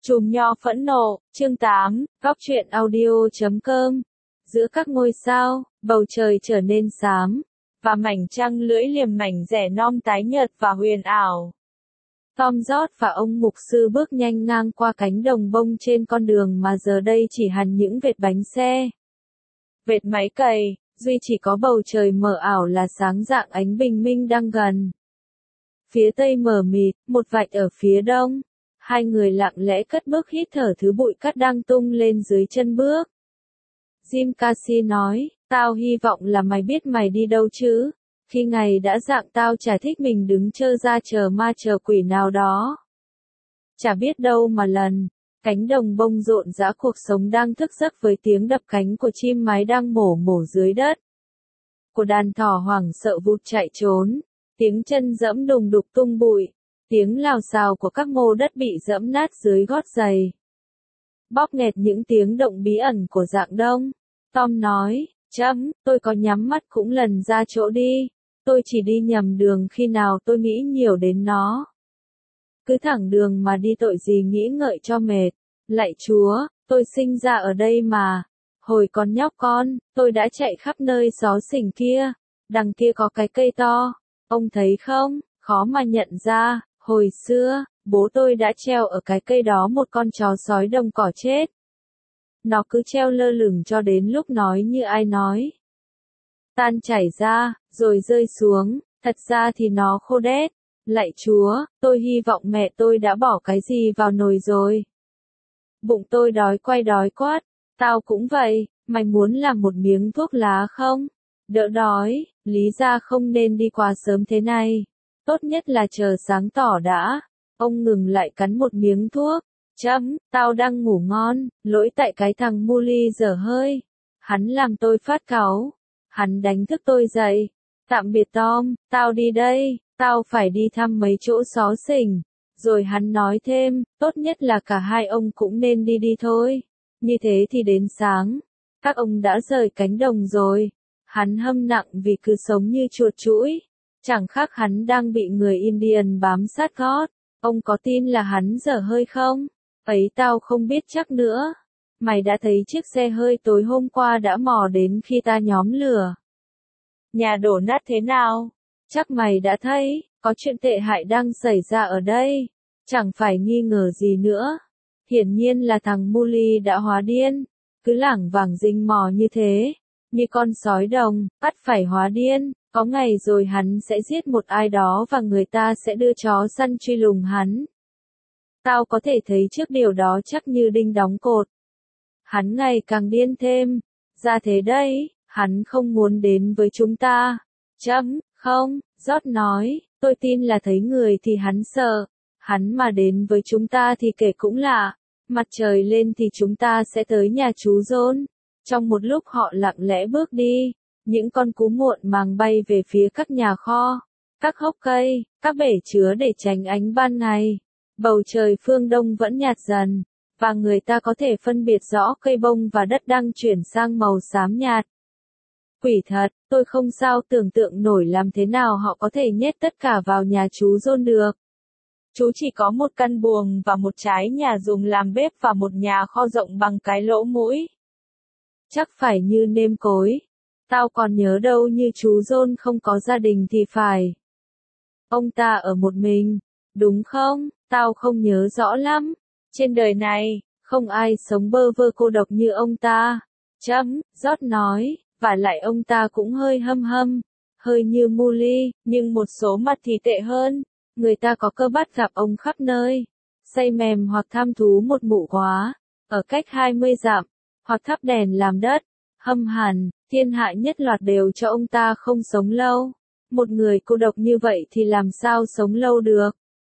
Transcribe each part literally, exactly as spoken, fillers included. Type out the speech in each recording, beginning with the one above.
Chùm nho phẫn nộ, chương tám, góc truyện audio chấm com. Giữa các ngôi sao, bầu trời trở nên xám, và mảnh trăng lưỡi liềm mảnh rẻ non tái nhợt và huyền ảo. Tom George và ông mục sư bước nhanh ngang qua cánh đồng bông trên con đường mà giờ đây chỉ hằn những vệt bánh xe, vệt máy cày, duy chỉ có bầu trời mờ ảo là sáng rạng ánh bình minh đang gần. Phía tây mờ mịt, một vạch ở phía đông. Hai người lặng lẽ cất bước hít thở thứ bụi cát đang tung lên dưới chân bước. Jim Casey nói, tao hy vọng là mày biết mày đi đâu chứ. Khi ngày đã rạng tao chả thích mình đứng chơ ra chờ ma chờ quỷ nào đó. Chả biết đâu mà lần, cánh đồng bông rộn rã cuộc sống đang thức giấc với tiếng đập cánh của chim mái đang mổ mổ dưới đất. Của đàn thỏ hoảng sợ vụt chạy trốn, tiếng chân dẫm đùng đục tung bụi. Tiếng lào xào của các mô đất bị dẫm nát dưới gót giày. Bóp nghẹt những tiếng động bí ẩn của dạng đông. Tom nói, chấm, tôi có nhắm mắt cũng lần ra chỗ đi. Tôi chỉ đi nhầm đường khi nào tôi nghĩ nhiều đến nó. Cứ thẳng đường mà đi tội gì nghĩ ngợi cho mệt. Lạy Chúa, tôi sinh ra ở đây mà. Hồi còn nhóc con, tôi đã chạy khắp nơi xó xỉnh kia. Đằng kia có cái cây to. Ông thấy không, khó mà nhận ra. Hồi xưa, bố tôi đã treo ở cái cây đó một con chó sói đồng cỏ chết. Nó cứ treo lơ lửng cho đến lúc nói như ai nói. Tan chảy ra, rồi rơi xuống, thật ra thì nó khô đét. Lạy Chúa, tôi hy vọng mẹ tôi đã bỏ cái gì vào nồi rồi. Bụng tôi đói quay đói quát, tao cũng vậy, mày muốn làm một miếng thuốc lá không? Đỡ đói, lý ra không nên đi quá sớm thế này. Tốt nhất là chờ sáng tỏ đã. Ông ngừng lại cắn một miếng thuốc. Chấm, tao đang ngủ ngon, lỗi tại cái thằng Mully dở hơi. Hắn làm tôi phát cáu. Hắn đánh thức tôi dậy. Tạm biệt Tom, tao đi đây, tao phải đi thăm mấy chỗ xó xỉnh. Rồi hắn nói thêm, tốt nhất là cả hai ông cũng nên đi đi thôi. Như thế thì đến sáng, các ông đã rời cánh đồng rồi. Hắn hâm nặng vì cứ sống như chuột chũi. Chẳng khác hắn đang bị người Indian bám sát gót. Ông có tin là hắn dở hơi không? Ấy tao không biết chắc nữa. Mày đã thấy chiếc xe hơi tối hôm qua đã mò đến khi ta nhóm lửa. Nhà đổ nát thế nào? Chắc mày đã thấy, có chuyện tệ hại đang xảy ra ở đây. Chẳng phải nghi ngờ gì nữa. Hiển nhiên là thằng Mully đã hóa điên. Cứ lảng vảng rình mò như thế. Như con sói đồng, bắt phải hóa điên. Có ngày rồi hắn sẽ giết một ai đó và người ta sẽ đưa chó săn truy lùng hắn. Tao có thể thấy trước điều đó chắc như đinh đóng cột. Hắn ngày càng điên thêm. Ra thế đấy, hắn không muốn đến với chúng ta. Chấm, không, George nói, tôi tin là thấy người thì hắn sợ. Hắn mà đến với chúng ta thì kể cũng lạ. Mặt trời lên thì chúng ta sẽ tới nhà chú John. Trong một lúc họ lặng lẽ bước đi. Những con cú muộn màng bay về phía các nhà kho, các hốc cây, các bể chứa để tránh ánh ban ngày. Bầu trời phương đông vẫn nhạt dần, và người ta có thể phân biệt rõ cây bông và đất đang chuyển sang màu xám nhạt. Quỷ thật, tôi không sao tưởng tượng nổi làm thế nào họ có thể nhét tất cả vào nhà chú John được. Chú chỉ có một căn buồng và một trái nhà dùng làm bếp và một nhà kho rộng bằng cái lỗ mũi. Chắc phải như nêm cối. Tao còn nhớ đâu như chú John không có gia đình thì phải. Ông ta ở một mình, đúng không? Tao không nhớ rõ lắm. Trên đời này, không ai sống bơ vơ cô độc như ông ta. Chấm, George nói, và lại ông ta cũng hơi hâm hâm, hơi như Mully, nhưng một số mặt thì tệ hơn. Người ta có cơ bắt gặp ông khắp nơi, say mềm hoặc tham thú một mụ quá, ở cách hai mươi dặm, hoặc thắp đèn làm đất, hâm hàn. Thiên hạ nhất loạt đều cho ông ta không sống lâu. Một người cô độc như vậy thì làm sao sống lâu được.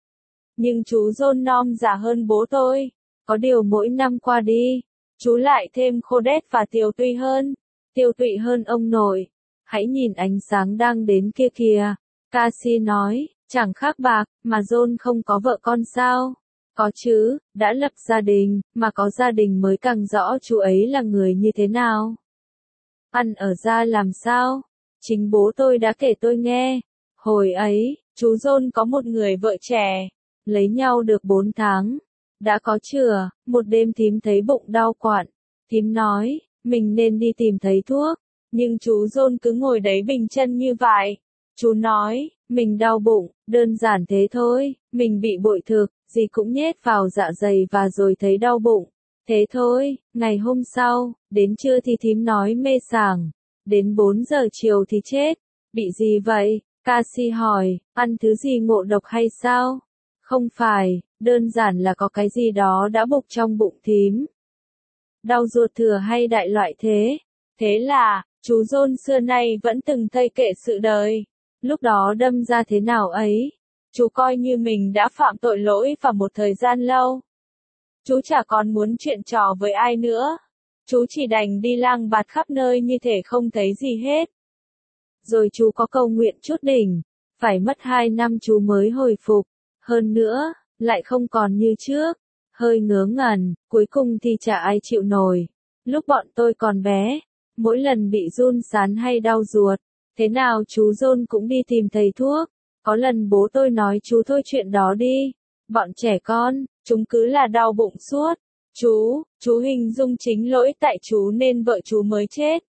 Nhưng chú John Nom già hơn bố tôi. Có điều mỗi năm qua đi, chú lại thêm khô đét và tiều tụy hơn. Tiều tụy hơn ông nội. Hãy nhìn ánh sáng đang đến kia kìa. Casey nói, chẳng khác bạc, mà John không có vợ con sao? Có chứ, đã lập gia đình, mà có gia đình mới càng rõ chú ấy là người như thế nào. Ăn ở ra làm sao? Chính bố tôi đã kể tôi nghe. Hồi ấy, chú John có một người vợ trẻ. Lấy nhau được bốn tháng. Đã có chừa, một đêm thím thấy bụng đau quặn. Thím nói, mình nên đi tìm thấy thuốc. Nhưng chú John cứ ngồi đấy bình chân như vậy. Chú nói, mình đau bụng, đơn giản thế thôi, mình bị bội thực, gì cũng nhét vào dạ dày và rồi thấy đau bụng. Thế thôi, ngày hôm sau, đến trưa thì thím nói mê sảng, đến bốn giờ chiều thì chết. Bị gì vậy? Cassie hỏi, ăn thứ gì ngộ độc hay sao? Không phải, đơn giản là có cái gì đó đã bục trong bụng thím. Đau ruột thừa hay đại loại thế? Thế là, chú John xưa nay vẫn từng thây kệ sự đời. Lúc đó đâm ra thế nào ấy? Chú coi như mình đã phạm tội lỗi vào một thời gian lâu. Chú chả còn muốn chuyện trò với ai nữa. Chú chỉ đành đi lang bạt khắp nơi như thể không thấy gì hết. Rồi chú có cầu nguyện chút đỉnh. Phải mất hai năm chú mới hồi phục. Hơn nữa, lại không còn như trước. Hơi ngớ ngẩn, cuối cùng thì chả ai chịu nổi. Lúc bọn tôi còn bé, mỗi lần bị run sán hay đau ruột, thế nào chú John cũng đi tìm thầy thuốc. Có lần bố tôi nói chú thôi chuyện đó đi. Bọn trẻ con, chúng cứ là đau bụng suốt. Chú, chú hình dung chính lỗi tại chú nên vợ chú mới chết.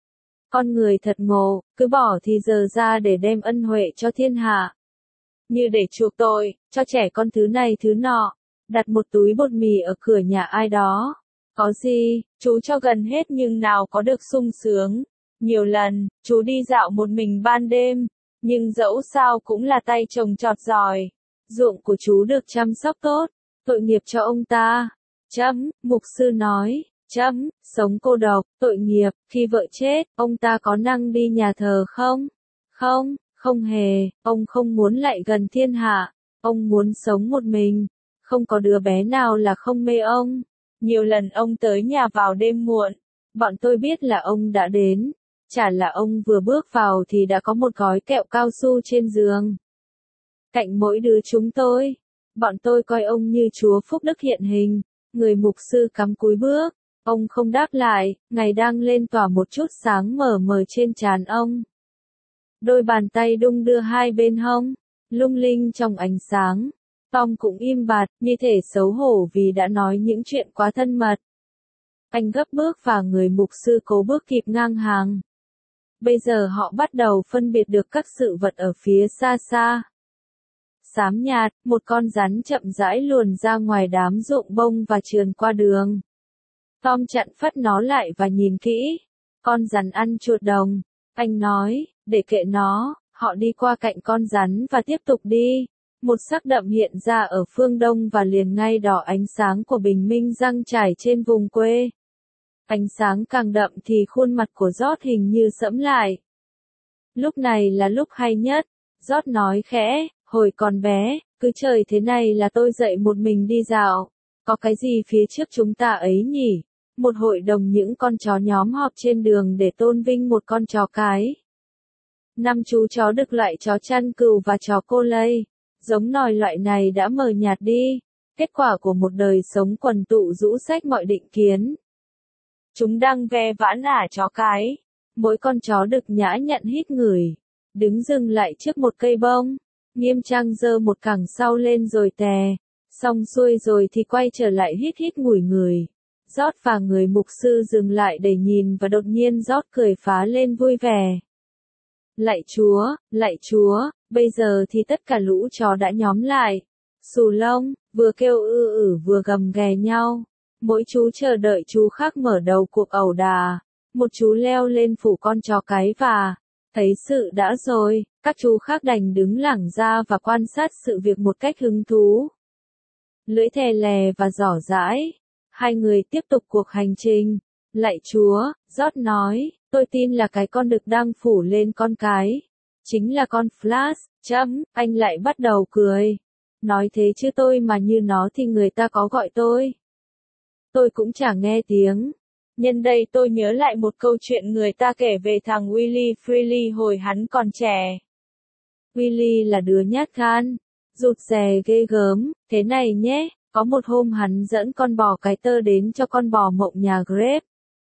Con người thật ngộ, cứ bỏ thì giờ ra để đem ân huệ cho thiên hạ. Như để chuộc tội, cho trẻ con thứ này thứ nọ. Đặt một túi bột mì ở cửa nhà ai đó. Có gì, chú cho gần hết nhưng nào có được sung sướng. Nhiều lần, chú đi dạo một mình ban đêm, nhưng dẫu sao cũng là tay trồng trọt giỏi. Ruộng của chú được chăm sóc tốt, tội nghiệp cho ông ta. Chấm, mục sư nói, chấm, sống cô độc, tội nghiệp, khi vợ chết, ông ta có năng đi nhà thờ không? Không, không hề, ông không muốn lại gần thiên hạ, ông muốn sống một mình. Không có đứa bé nào là không mê ông. Nhiều lần ông tới nhà vào đêm muộn. Bọn tôi biết là ông đã đến. Chả là ông vừa bước vào thì đã có một gói kẹo cao su trên giường. Cạnh mỗi đứa chúng tôi. Bọn tôi coi ông như Chúa Phúc Đức hiện hình. Người mục sư cắm cúi bước. Ông không đáp lại, ngày đang lên tỏa một chút sáng mờ mờ trên trán ông. Đôi bàn tay đung đưa hai bên hông, lung linh trong ánh sáng. Tom cũng im bặt, như thể xấu hổ vì đã nói những chuyện quá thân mật. Anh gấp bước và người mục sư cố bước kịp ngang hàng. Bây giờ họ bắt đầu phân biệt được các sự vật ở phía xa xa. Xám nhạt, một con rắn chậm rãi luồn ra ngoài đám rụng bông và trườn qua đường. Tom chặn phắt nó lại và nhìn kỹ. Con rắn ăn chuột đồng. Anh nói, để kệ nó, họ đi qua cạnh con rắn và tiếp tục đi. Một sắc đậm hiện ra ở phương đông và liền ngay đỏ ánh sáng của bình minh răng trải trên vùng quê. Ánh sáng càng đậm thì khuôn mặt của George hình như sẫm lại. Lúc này là lúc hay nhất, George nói khẽ, hồi còn bé, cứ trời thế này là tôi dậy một mình đi dạo. Có cái gì phía trước chúng ta ấy nhỉ? Một hội đồng những con chó nhóm họp trên đường để tôn vinh một con chó cái. Năm chú chó đực loại chó chăn cừu và chó cô lây. Giống nòi loại này đã mờ nhạt đi, kết quả của một đời sống quần tụ rũ rách mọi định kiến. Chúng đang ve vãn ả chó cái, mỗi con chó đực nhã nhặn hít ngửi, đứng dừng lại trước một cây bông, nghiêm trang giơ một cẳng sau lên rồi tè, xong xuôi rồi thì quay trở lại hít hít ngửi người. George và người mục sư dừng lại để nhìn và đột nhiên George cười phá lên vui vẻ. Lạy Chúa, lạy Chúa, bây giờ thì tất cả lũ chó đã nhóm lại. Xù lông, vừa kêu ư ử vừa gầm ghè nhau. Mỗi chú chờ đợi chú khác mở đầu cuộc ẩu đà. Một chú leo lên phủ con chó cái và, thấy sự đã rồi, các chú khác đành đứng lẳng ra và quan sát sự việc một cách hứng thú. Lưỡi thè lè và giỏ dãi. Hai người tiếp tục cuộc hành trình. Lạy Chúa, George nói, tôi tin là cái con đực đang phủ lên con cái. Chính là con Flash, chấm, anh lại bắt đầu cười. Nói thế chứ tôi mà như nó thì người ta có gọi tôi. Tôi cũng chả nghe tiếng. Nhân đây tôi nhớ lại một câu chuyện người ta kể về thằng Willy Freely hồi hắn còn trẻ. Willy là đứa nhát gan, rụt rè ghê gớm, thế này nhé, có một hôm hắn dẫn con bò cái tơ đến cho con bò mộng nhà Grape.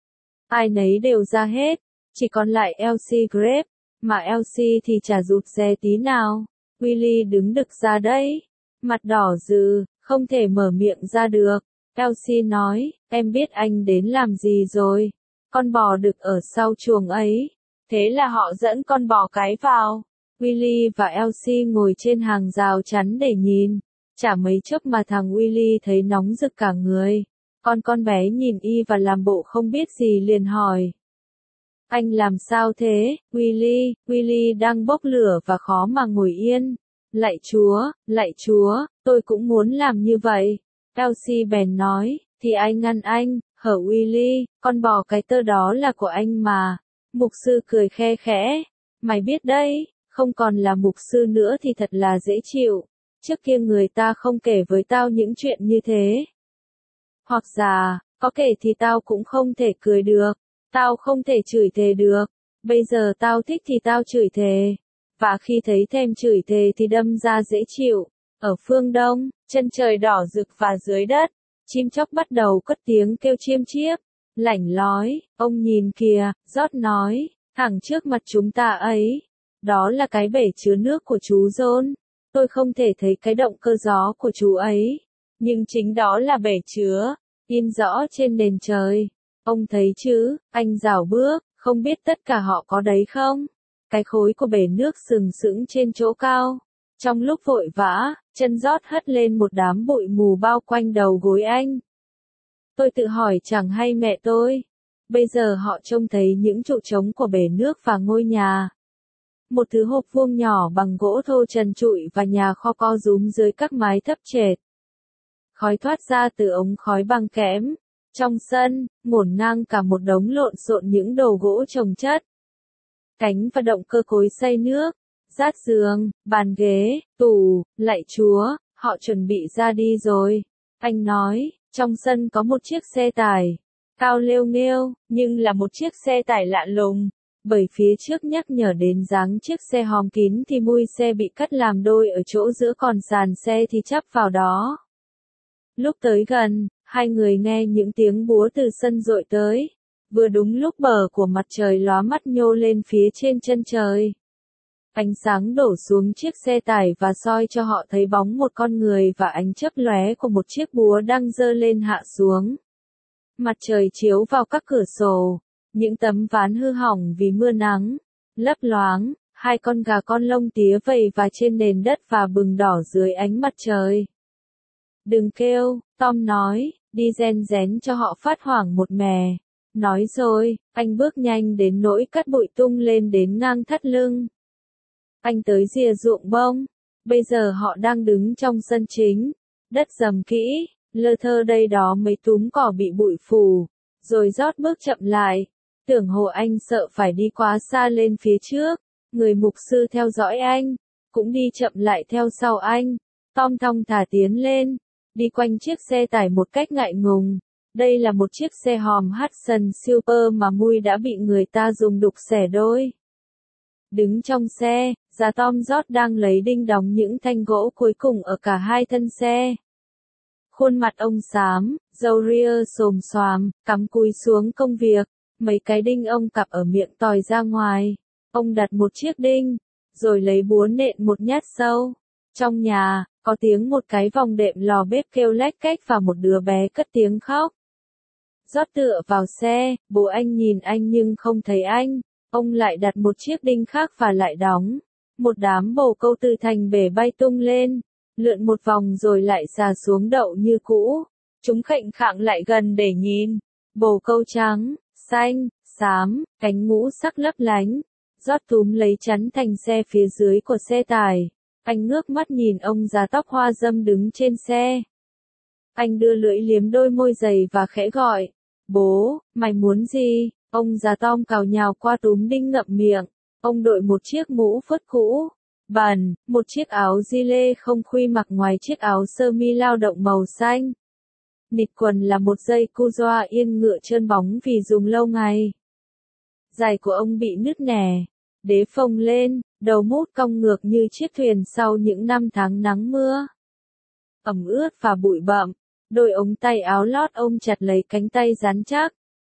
Ai nấy đều ra hết, chỉ còn lại Elsie Grape, mà Elsie thì chả rụt rè tí nào. Willy đứng đực ra đấy, mặt đỏ rừ, không thể mở miệng ra được. Elsie nói, em biết anh đến làm gì rồi. Con bò đực ở sau chuồng ấy. Thế là họ dẫn con bò cái vào. Willy và Elsie ngồi trên hàng rào chắn để nhìn. Chả mấy chốc mà thằng Willy thấy nóng rực cả người. Con con bé nhìn y và làm bộ không biết gì liền hỏi. Anh làm sao thế, Willy? Willy đang bốc lửa và khó mà ngồi yên. Lạy Chúa, lạy Chúa, tôi cũng muốn làm như vậy. Elsie bèn nói, thì ai ngăn anh, hở Willy, con bò cái tơ đó là của anh mà. Mục sư cười khe khẽ, mày biết đấy, không còn là mục sư nữa thì thật là dễ chịu. Trước kia người ta không kể với tao những chuyện như thế. Hoặc giả, có kể thì tao cũng không thể cười được. Tao không thể chửi thề được. Bây giờ tao thích thì tao chửi thề. Và khi thấy thèm chửi thề thì đâm ra dễ chịu. Ở phương Đông, chân trời đỏ rực và dưới đất, chim chóc bắt đầu cất tiếng kêu chiêm chiếp. Lảnh lói, ông nhìn kìa, Rót nói, thẳng trước mặt chúng ta ấy. Đó là cái bể chứa nước của chú John. Tôi không thể thấy cái động cơ gió của chú ấy. Nhưng chính đó là bể chứa, in rõ trên nền trời. Ông thấy chứ, anh rảo bước, không biết tất cả họ có đấy không? Cái khối của bể nước sừng sững trên chỗ cao. Trong lúc vội vã, chân Rót hất lên một đám bụi mù bao quanh đầu gối anh. Tôi tự hỏi chẳng hay mẹ tôi. Bây giờ họ trông thấy những trụ trống của bể nước và ngôi nhà. Một thứ hộp vuông nhỏ bằng gỗ thô trần trụi và nhà kho co rúm dưới các mái thấp trệt. Khói thoát ra từ ống khói bằng kẽm. Trong sân, ngổn ngang cả một đống lộn xộn những đồ gỗ chồng chất. Cánh và động cơ cối xay nước, rát giường, bàn ghế, tủ, lạy Chúa, họ chuẩn bị ra đi rồi. Anh nói, trong sân có một chiếc xe tải, cao lêu nghêu, nhưng là một chiếc xe tải lạ lùng. Bởi phía trước nhắc nhở đến dáng chiếc xe hòm kín thì mui xe bị cắt làm đôi ở chỗ giữa còn sàn xe thì chắp vào đó. Lúc tới gần, hai người nghe những tiếng búa từ sân dội tới. Vừa đúng lúc bờ của mặt trời lóa mắt nhô lên phía trên chân trời. Ánh sáng đổ xuống chiếc xe tải và soi cho họ thấy bóng một con người và ánh chớp lóe của một chiếc búa đang giơ lên hạ xuống. Mặt trời chiếu vào các cửa sổ, những tấm ván hư hỏng vì mưa nắng, lấp loáng, hai con gà con lông tía vầy và trên nền đất và bừng đỏ dưới ánh mặt trời. Đừng kêu, Tom nói, đi ren rén cho họ phát hoảng một mè. Nói rồi, anh bước nhanh đến nỗi cắt bụi tung lên đến ngang thắt lưng. Anh tới rìa ruộng bông. Bây giờ họ đang đứng trong sân chính. Đất dầm kỹ, lơ thơ đây đó mấy túm cỏ bị bụi phủ. Rồi Rót bước chậm lại. Tưởng hồ anh sợ phải đi quá xa lên phía trước. Người mục sư theo dõi anh, cũng đi chậm lại theo sau anh. Tom thong thả tiến lên, đi quanh chiếc xe tải một cách ngại ngùng. Đây là một chiếc xe hòm Hudson Super mà mui đã bị người ta dùng đục xẻ đôi. Đứng trong xe, già Tom Rót đang lấy đinh đóng những thanh gỗ cuối cùng ở cả hai thân xe. Khuôn mặt ông xám, râu ria xồm xoàm, cắm cúi xuống công việc, mấy cái đinh ông cặp ở miệng tòi ra ngoài. Ông đặt một chiếc đinh, rồi lấy búa nện một nhát sâu. Trong nhà, có tiếng một cái vòng đệm lò bếp kêu lách cách và một đứa bé cất tiếng khóc. Rót tựa vào xe, bố anh nhìn anh nhưng không thấy anh. Ông lại đặt một chiếc đinh khác và lại đóng. Một đám bồ câu từ thành bể bay tung lên, lượn một vòng rồi lại xà xuống đậu như cũ. Chúng khệnh khạng lại gần để nhìn. Bồ câu trắng, xanh, xám, cánh ngũ sắc lấp lánh. Rót túm lấy chắn thành xe phía dưới của xe tải. Anh ngước mắt nhìn ông già tóc hoa râm đứng trên xe. Anh đưa lưỡi liếm đôi môi dày và khẽ gọi. Bố, mày muốn gì? Ông già Tom cào nhào qua túm đinh ngậm miệng. Ông đội một chiếc mũ phớt cũ, bẩn, một chiếc áo gi lê không khuy mặc ngoài chiếc áo sơ mi lao động màu xanh. Nịt quần là một dây cu doa yên ngựa trơn bóng vì dùng lâu ngày. Giày của ông bị nứt nẻ, đế phồng lên, đầu mút cong ngược như chiếc thuyền sau những năm tháng nắng mưa. Ẩm ướt và bụi bặm, đôi ống tay áo lót ôm chặt lấy cánh tay rắn chắc.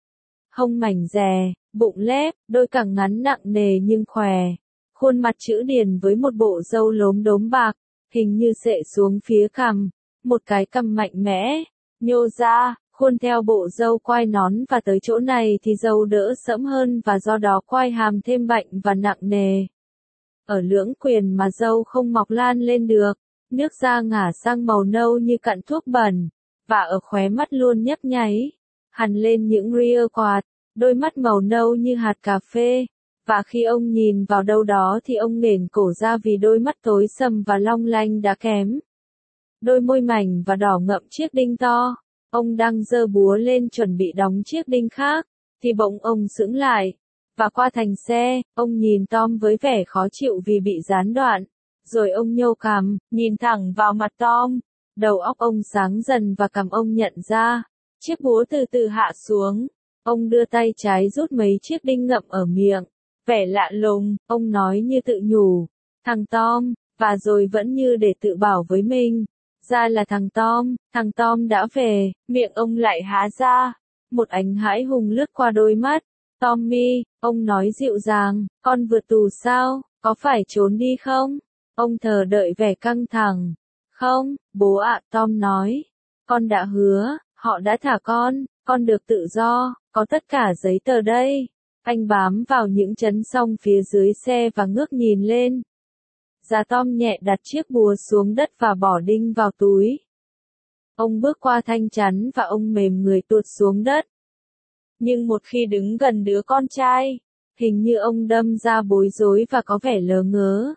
Hông mảnh dè, bụng lép, đôi cẳng ngắn nặng nề nhưng khỏe. Khuôn mặt chữ điền với một bộ râu lốm đốm bạc, hình như xệ xuống phía cằm. một cái cằm mạnh mẽ, nhô ra, khuôn theo bộ râu quai nón và tới chỗ này thì râu đỡ sẫm hơn và do đó quai hàm thêm bệnh và nặng nề. Ở lưỡng quyền mà râu không mọc lan lên được, nước da ngả sang màu nâu như cặn thuốc bẩn, và ở khóe mắt luôn nhấp nháy, hằn lên những ria quạt, đôi mắt màu nâu như hạt cà phê, và khi ông nhìn vào đâu đó thì ông nghển cổ ra vì đôi mắt tối sầm và long lanh đã kém. Đôi môi mảnh và đỏ ngậm chiếc đinh to, ông đang giơ búa lên chuẩn bị đóng chiếc đinh khác, thì bỗng ông sững lại, và qua thành xe, ông nhìn Tom với vẻ khó chịu vì bị gián đoạn, rồi ông nhô cằm, nhìn thẳng vào mặt Tom, đầu óc ông sáng dần và cằm ông nhận ra, chiếc búa từ từ hạ xuống, ông đưa tay trái rút mấy chiếc đinh ngậm ở miệng, vẻ lạ lùng, ông nói như tự nhủ, thằng Tom, và rồi vẫn như để tự bảo với mình. Ra là thằng Tom, thằng Tom đã về, miệng ông lại há ra, một ánh hãi hùng lướt qua đôi mắt. Tommy, ông nói dịu dàng, con vượt tù sao, có phải trốn đi không? Ông thờ đợi vẻ căng thẳng. Không, bố ạ, Tom nói. Con đã hứa, họ đã thả con, con được tự do, có tất cả giấy tờ đây. Anh bám vào những chấn song phía dưới xe và ngước nhìn lên. Già Tom nhẹ đặt chiếc búa xuống đất và bỏ đinh vào túi. Ông bước qua thanh chắn và ông mềm người tuột xuống đất. Nhưng một khi đứng gần đứa con trai, hình như ông đâm ra bối rối và có vẻ lờ ngớ.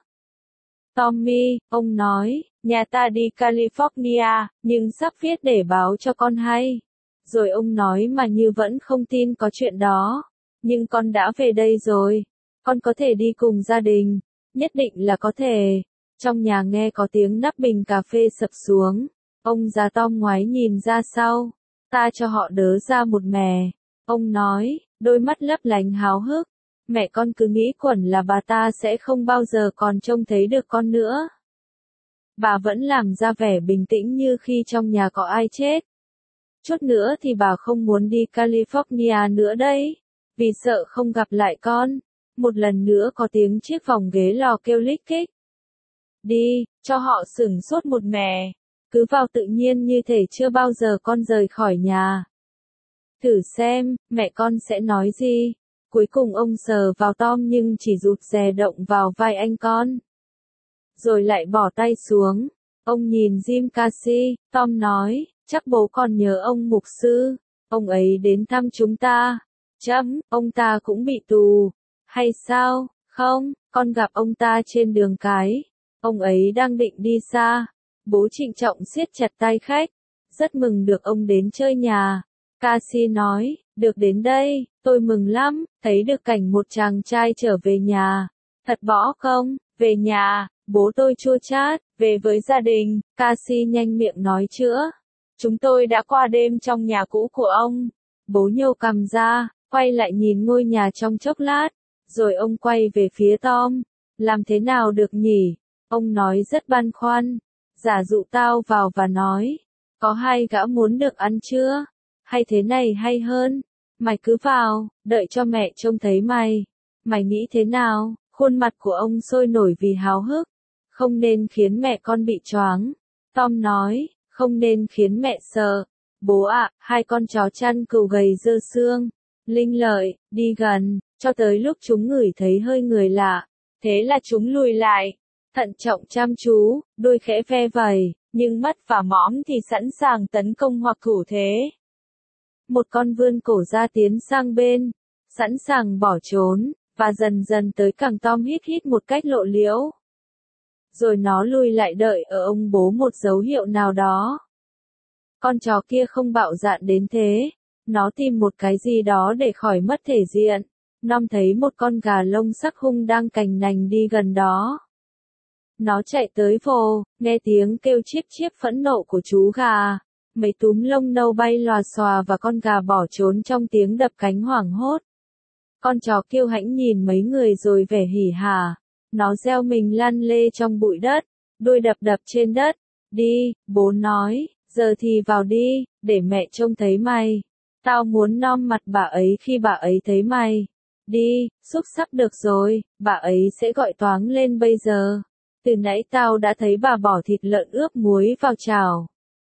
Tommy, ông nói, nhà ta đi California, nhưng sắp viết để báo cho con hay. Rồi ông nói mà như vẫn không tin có chuyện đó. Nhưng con đã về đây rồi. Con có thể đi cùng gia đình. Nhất định là có thể. Trong nhà nghe có tiếng nắp bình cà phê sập xuống. Ông già Tom ngoái nhìn ra sau. Ta cho họ đớ ra một mẻ. Ông nói, đôi mắt lấp lánh háo hức. Mẹ con cứ nghĩ quẩn là bà ta sẽ không bao giờ còn trông thấy được con nữa. Bà vẫn làm ra vẻ bình tĩnh như khi trong nhà có ai chết. Chút nữa thì bà không muốn đi California nữa đấy. Vì sợ không gặp lại con. Một lần nữa có tiếng chiếc vòng ghế lò kêu lích kích. Đi, cho họ sửng sốt một mẻ. Cứ vào tự nhiên như thể chưa bao giờ con rời khỏi nhà. Thử xem, mẹ con sẽ nói gì. Cuối cùng ông sờ vào Tom nhưng chỉ rụt rè động vào vai anh con. Rồi lại bỏ tay xuống. Ông nhìn Jim Casey, Tom nói, chắc bố còn nhớ ông mục sư. Ông ấy đến thăm chúng ta. Chấm, ông ta cũng bị tù. Hay sao? Không, con gặp ông ta trên đường cái. Ông ấy đang định đi xa. Bố trịnh trọng siết chặt tay khách. Rất mừng được ông đến chơi nhà. Casey nói, được đến đây, tôi mừng lắm, thấy được cảnh một chàng trai trở về nhà. Thật bỏ không? Về nhà, bố tôi chua chát, về với gia đình, Casey nhanh miệng nói chữa. Chúng tôi đã qua đêm trong nhà cũ của ông. Bố nhô cằm ra, quay lại nhìn ngôi nhà trong chốc lát, rồi ông quay về phía Tom. Làm thế nào được nhỉ? Ông nói rất băn khoăn. Giả dụ tao vào và nói, có hai gã muốn được ăn chưa? Hay thế này hay hơn? Mày cứ vào, đợi cho mẹ trông thấy mày. Mày nghĩ thế nào? Khuôn mặt của ông sôi nổi vì háo hức. Không nên khiến mẹ con bị choáng. Tom nói, không nên khiến mẹ sợ. Bố ạ, hai con chó chăn cừu gầy dơ xương. Linh lợi, đi gần, cho tới lúc chúng ngửi thấy hơi người lạ. Thế là chúng lùi lại. Thận trọng chăm chú, đuôi khẽ ve vẩy, nhưng mắt và mõm thì sẵn sàng tấn công hoặc thủ thế. Một con vươn cổ ra tiến sang bên, sẵn sàng bỏ trốn, và dần dần tới càng Tom hít hít một cách lộ liễu. Rồi nó lùi lại đợi ở ông bố một dấu hiệu nào đó. Con chó kia không bạo dạn đến thế. Nó tìm một cái gì đó để khỏi mất thể diện. Nom thấy một con gà lông sắc hung đang cành nành đi gần đó. Nó chạy tới vồ, nghe tiếng kêu chíp chíp phẫn nộ của chú gà. Mấy túm lông nâu bay lòa xòa và con gà bỏ trốn trong tiếng đập cánh hoảng hốt. Con chó kiêu hãnh nhìn mấy người rồi vẻ hỉ hả. Nó reo mình lăn lê trong bụi đất, đuôi đập đập trên đất. Đi, bố nói, giờ thì vào đi, để mẹ trông thấy mày. Tao muốn nom mặt bà ấy khi bà ấy thấy mày. Đi, xúc sắp được rồi, bà ấy sẽ gọi toáng lên bây giờ. Từ nãy tao đã thấy bà bỏ thịt lợn ướp muối vào chảo.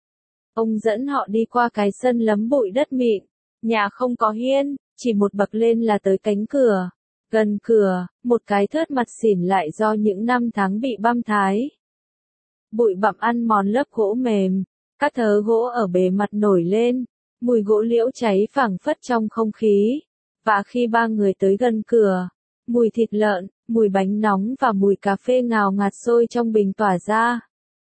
Ông dẫn họ đi qua cái sân lấm bụi đất mịn. Nhà không có hiên, chỉ một bậc lên là tới cánh cửa. Gần cửa, một cái thớt mặt xỉn lại do những năm tháng bị băm thái. Bụi bặm ăn mòn lớp gỗ mềm, các thớ gỗ ở bề mặt nổi lên, mùi gỗ liễu cháy phảng phất trong không khí. Và khi ba người tới gần cửa, mùi thịt lợn, mùi bánh nóng và mùi cà phê ngào ngạt sôi trong bình tỏa ra.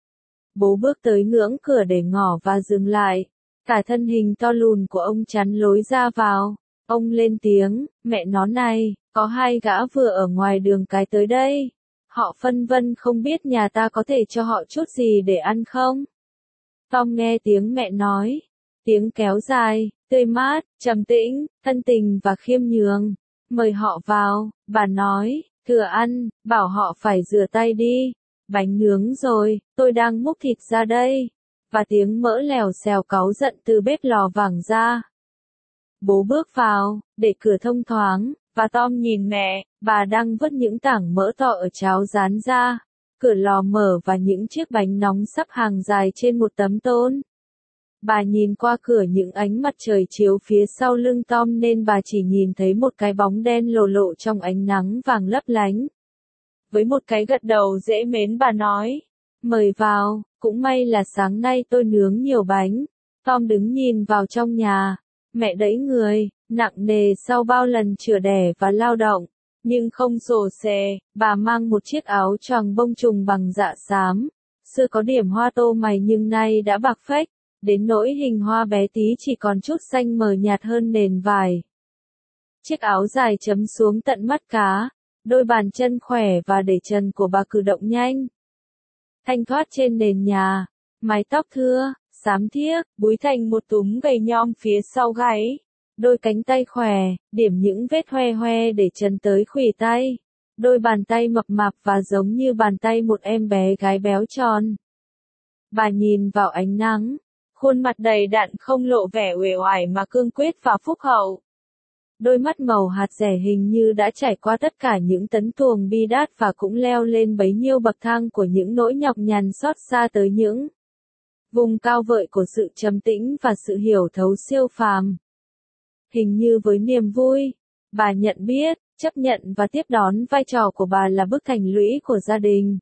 Bố bước tới ngưỡng cửa để ngỏ và dừng lại. Cả thân hình to lùn của ông chắn lối ra vào. Ông lên tiếng, mẹ nó này, có hai gã vừa ở ngoài đường cái tới đây. Họ phân vân không biết nhà ta có thể cho họ chút gì để ăn không? Tom nghe tiếng mẹ nói. Tiếng kéo dài, tươi mát, trầm tĩnh, thân tình và khiêm nhường. Mời họ vào, bà nói, thừa ăn, bảo họ phải rửa tay đi. Bánh nướng rồi, tôi đang múc thịt ra đây. Và tiếng mỡ lèo xèo cáu giận từ bếp lò vẳng ra. Bố bước vào, để cửa thông thoáng, và Tom nhìn mẹ, bà đang vớt những tảng mỡ to ở cháo rán ra. Cửa lò mở và những chiếc bánh nóng sắp hàng dài trên một tấm tôn. Bà nhìn qua cửa những ánh mặt trời chiếu phía sau lưng Tom nên bà chỉ nhìn thấy một cái bóng đen lồ lộ trong ánh nắng vàng lấp lánh. Với một cái gật đầu dễ mến bà nói, mời vào, cũng may là sáng nay tôi nướng nhiều bánh. Tom đứng nhìn vào trong nhà, mẹ đẫy người, nặng nề sau bao lần chữa đẻ và lao động, nhưng không rồ xề, bà mang một chiếc áo choàng bông trùng bằng dạ xám, xưa có điểm hoa tô mày nhưng nay đã bạc phách, đến nỗi hình hoa bé tí chỉ còn chút xanh mờ nhạt hơn nền vải. Chiếc áo dài chấm xuống tận mắt cá, đôi bàn chân khỏe và để trần của bà cử động nhanh. Thanh thoát trên nền nhà, mái tóc thưa, xám thiếc, búi thành một túm gầy nhom phía sau gáy. Đôi cánh tay khỏe, điểm những vết hoe hoe để trần tới khuỷu tay. Đôi bàn tay mập mạp và giống như bàn tay một em bé gái béo tròn. Bà nhìn vào ánh nắng, khuôn mặt đầy đặn không lộ vẻ uể oải mà cương quyết và phúc hậu. Đôi mắt màu hạt dẻ hình như đã trải qua tất cả những tấn tuồng bi đát và cũng leo lên bấy nhiêu bậc thang của những nỗi nhọc nhằn xót xa tới những vùng cao vợi của sự trầm tĩnh và sự hiểu thấu siêu phàm. Hình như với niềm vui, bà nhận biết, chấp nhận và tiếp đón vai trò của bà là bức thành lũy của gia đình.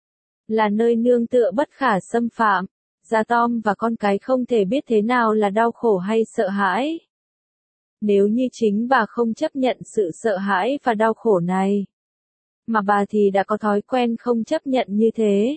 Là nơi nương tựa bất khả xâm phạm. Gia Tom và con cái không thể biết thế nào là đau khổ hay sợ hãi. Nếu như chính bà không chấp nhận sự sợ hãi và đau khổ này, mà bà thì đã có thói quen không chấp nhận như thế.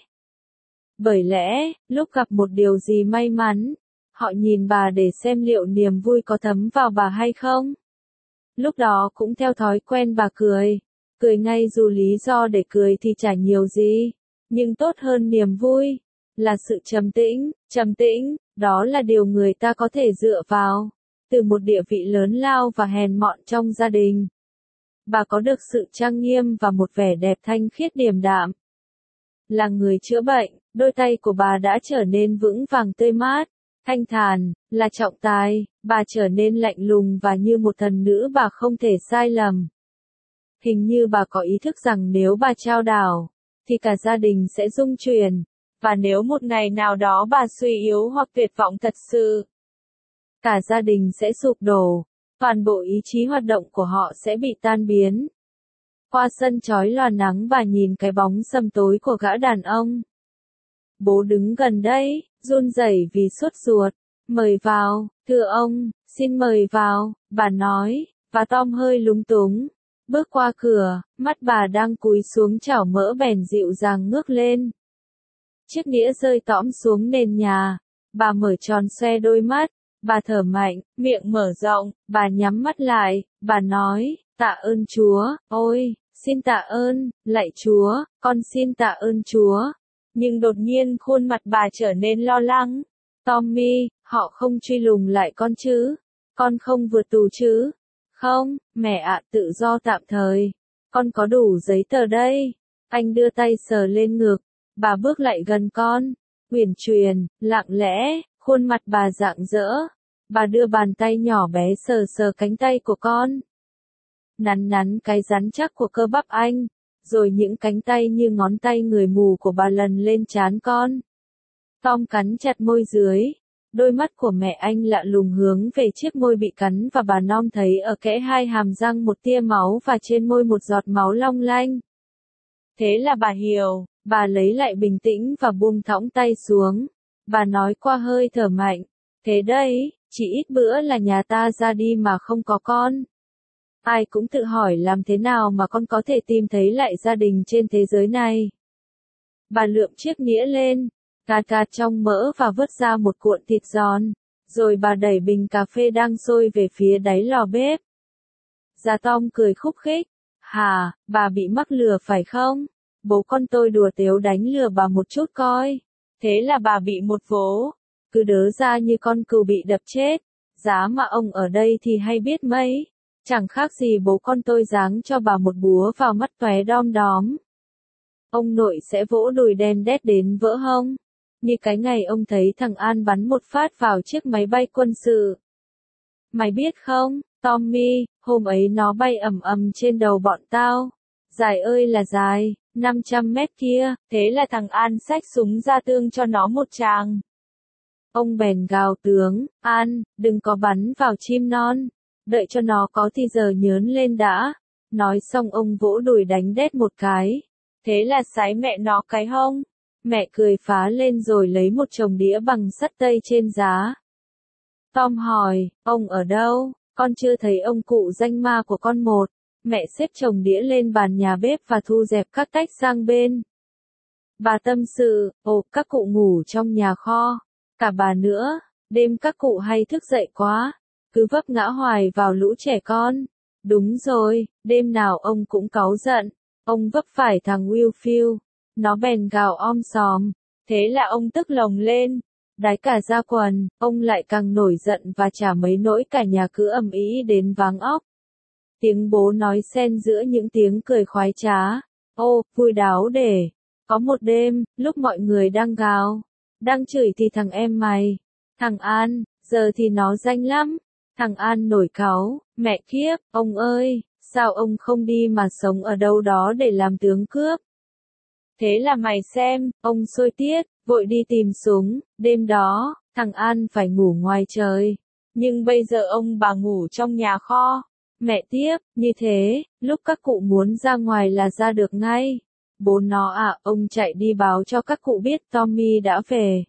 Bởi lẽ, lúc gặp một điều gì may mắn, họ nhìn bà để xem liệu niềm vui có thấm vào bà hay không. Lúc đó cũng theo thói quen bà cười, cười ngay dù lý do để cười thì chả nhiều gì, nhưng tốt hơn niềm vui là sự trầm tĩnh, trầm tĩnh, đó là điều người ta có thể dựa vào. Từ một địa vị lớn lao và hèn mọn trong gia đình, bà có được sự trang nghiêm và một vẻ đẹp thanh khiết điềm đạm. Là người chữa bệnh, đôi tay của bà đã trở nên vững vàng tươi mát, thanh thản, là trọng tài, bà trở nên lạnh lùng và như một thần nữ bà không thể sai lầm. Hình như bà có ý thức rằng nếu bà trao đảo, thì cả gia đình sẽ rung chuyển, và nếu một ngày nào đó bà suy yếu hoặc tuyệt vọng thật sự, cả gia đình sẽ sụp đổ, toàn bộ ý chí hoạt động của họ sẽ bị tan biến. Qua sân chói lòa nắng bà nhìn cái bóng sầm tối của gã đàn ông. Bố đứng gần đây, run rẩy vì sốt ruột. Mời vào, thưa ông, xin mời vào, bà nói, và Tom hơi lúng túng. Bước qua cửa, mắt bà đang cúi xuống chảo mỡ bèn dịu dàng ngước lên. Chiếc đĩa rơi tõm xuống nền nhà, bà mở tròn xoe đôi mắt. Bà thở mạnh, miệng mở rộng, bà nhắm mắt lại, bà nói, tạ ơn Chúa, ôi, xin tạ ơn, lạy Chúa, con xin tạ ơn Chúa. Nhưng đột nhiên khuôn mặt bà trở nên lo lắng. Tommy, họ không truy lùng lại con chứ? Con không vượt tù chứ? Không, mẹ ạ, tự do tạm thời. Con có đủ giấy tờ đây. Anh đưa tay sờ lên ngực. Bà bước lại gần con. Uyển chuyển, lặng lẽ. Khuôn mặt bà rạng rỡ, bà đưa bàn tay nhỏ bé sờ sờ cánh tay của con. Nắn nắn cái rắn chắc của cơ bắp anh, rồi những cánh tay như ngón tay người mù của bà lần lên trán con. Tom cắn chặt môi dưới, Đôi mắt của mẹ anh lạ lùng hướng về chiếc môi bị cắn và bà Nom thấy ở kẽ hai hàm răng một tia máu và trên môi một giọt máu long lanh. Thế là bà hiểu, bà lấy lại bình tĩnh và buông thõng tay xuống. Bà nói qua hơi thở mạnh, thế đây, chỉ ít bữa là nhà ta ra đi mà không có con. Ai cũng tự hỏi làm thế nào mà con có thể tìm thấy lại gia đình trên thế giới này. Bà lượm chiếc nĩa lên, gạt gạt trong mỡ và vớt ra một cuộn thịt giòn. Rồi bà đẩy bình cà phê đang sôi về phía đáy lò bếp. Già Tom cười khúc khích. Hả, bà bị mắc lừa phải không? Bố con tôi đùa tếu đánh lừa bà một chút coi. Thế là bà bị một vố. Cứ đớ ra như con cừu bị đập chết. Giá mà ông ở đây thì hay biết mấy. Chẳng khác gì bố con tôi giáng cho bà một búa vào mắt tóe đom đóm. Ông nội sẽ vỗ đùi đen đét đến vỡ hông. Như cái ngày ông thấy thằng An bắn một phát vào chiếc máy bay quân sự. Mày biết không, Tommy, hôm ấy nó bay ầm ầm trên đầu bọn tao. Dài ơi là dài, năm trăm mét kia, thế là thằng An xách súng ra tương cho nó một tràng. Ông bèn gào tướng, An, đừng có bắn vào chim non, đợi cho nó có thì giờ nhớn lên đã. Nói xong ông vỗ đùi đánh đét một cái. Thế là sái mẹ nó cái hông. Mẹ cười phá lên rồi lấy một chồng đĩa bằng sắt tây trên giá. Tom hỏi, ông ở đâu? Con chưa thấy ông cụ danh ma của con một. Mẹ xếp chồng đĩa lên bàn nhà bếp và thu dẹp các tách sang bên. Bà tâm sự, ồ, các cụ ngủ trong nhà kho. Cả bà nữa, đêm các cụ hay thức dậy quá. Cứ vấp ngã hoài vào lũ trẻ con. Đúng rồi, đêm nào ông cũng cáu giận. Ông vấp phải thằng Wilfield. Nó bèn gào om sòm. Thế là ông tức lồng lên. Đái cả ra quần, ông lại càng nổi giận và chả mấy nỗi cả nhà cứ ầm ĩ đến váng óc. Tiếng bố nói xen giữa những tiếng cười khoái trá. Ô, vui đáo để. Có một đêm, lúc mọi người đang gào, đang chửi thì thằng em mày, thằng An, giờ thì nó danh lắm. Thằng An nổi cáu, mẹ kiếp, ông ơi, sao ông không đi mà sống ở đâu đó để làm tướng cướp? Thế là mày xem, ông sôi tiết, vội đi tìm súng, đêm đó, thằng An phải ngủ ngoài trời. Nhưng bây giờ ông bà ngủ trong nhà kho. Mẹ tiếp, như thế, lúc các cụ muốn ra ngoài là ra được ngay. Bố nó à, ông chạy đi báo cho các cụ biết Tommy đã về.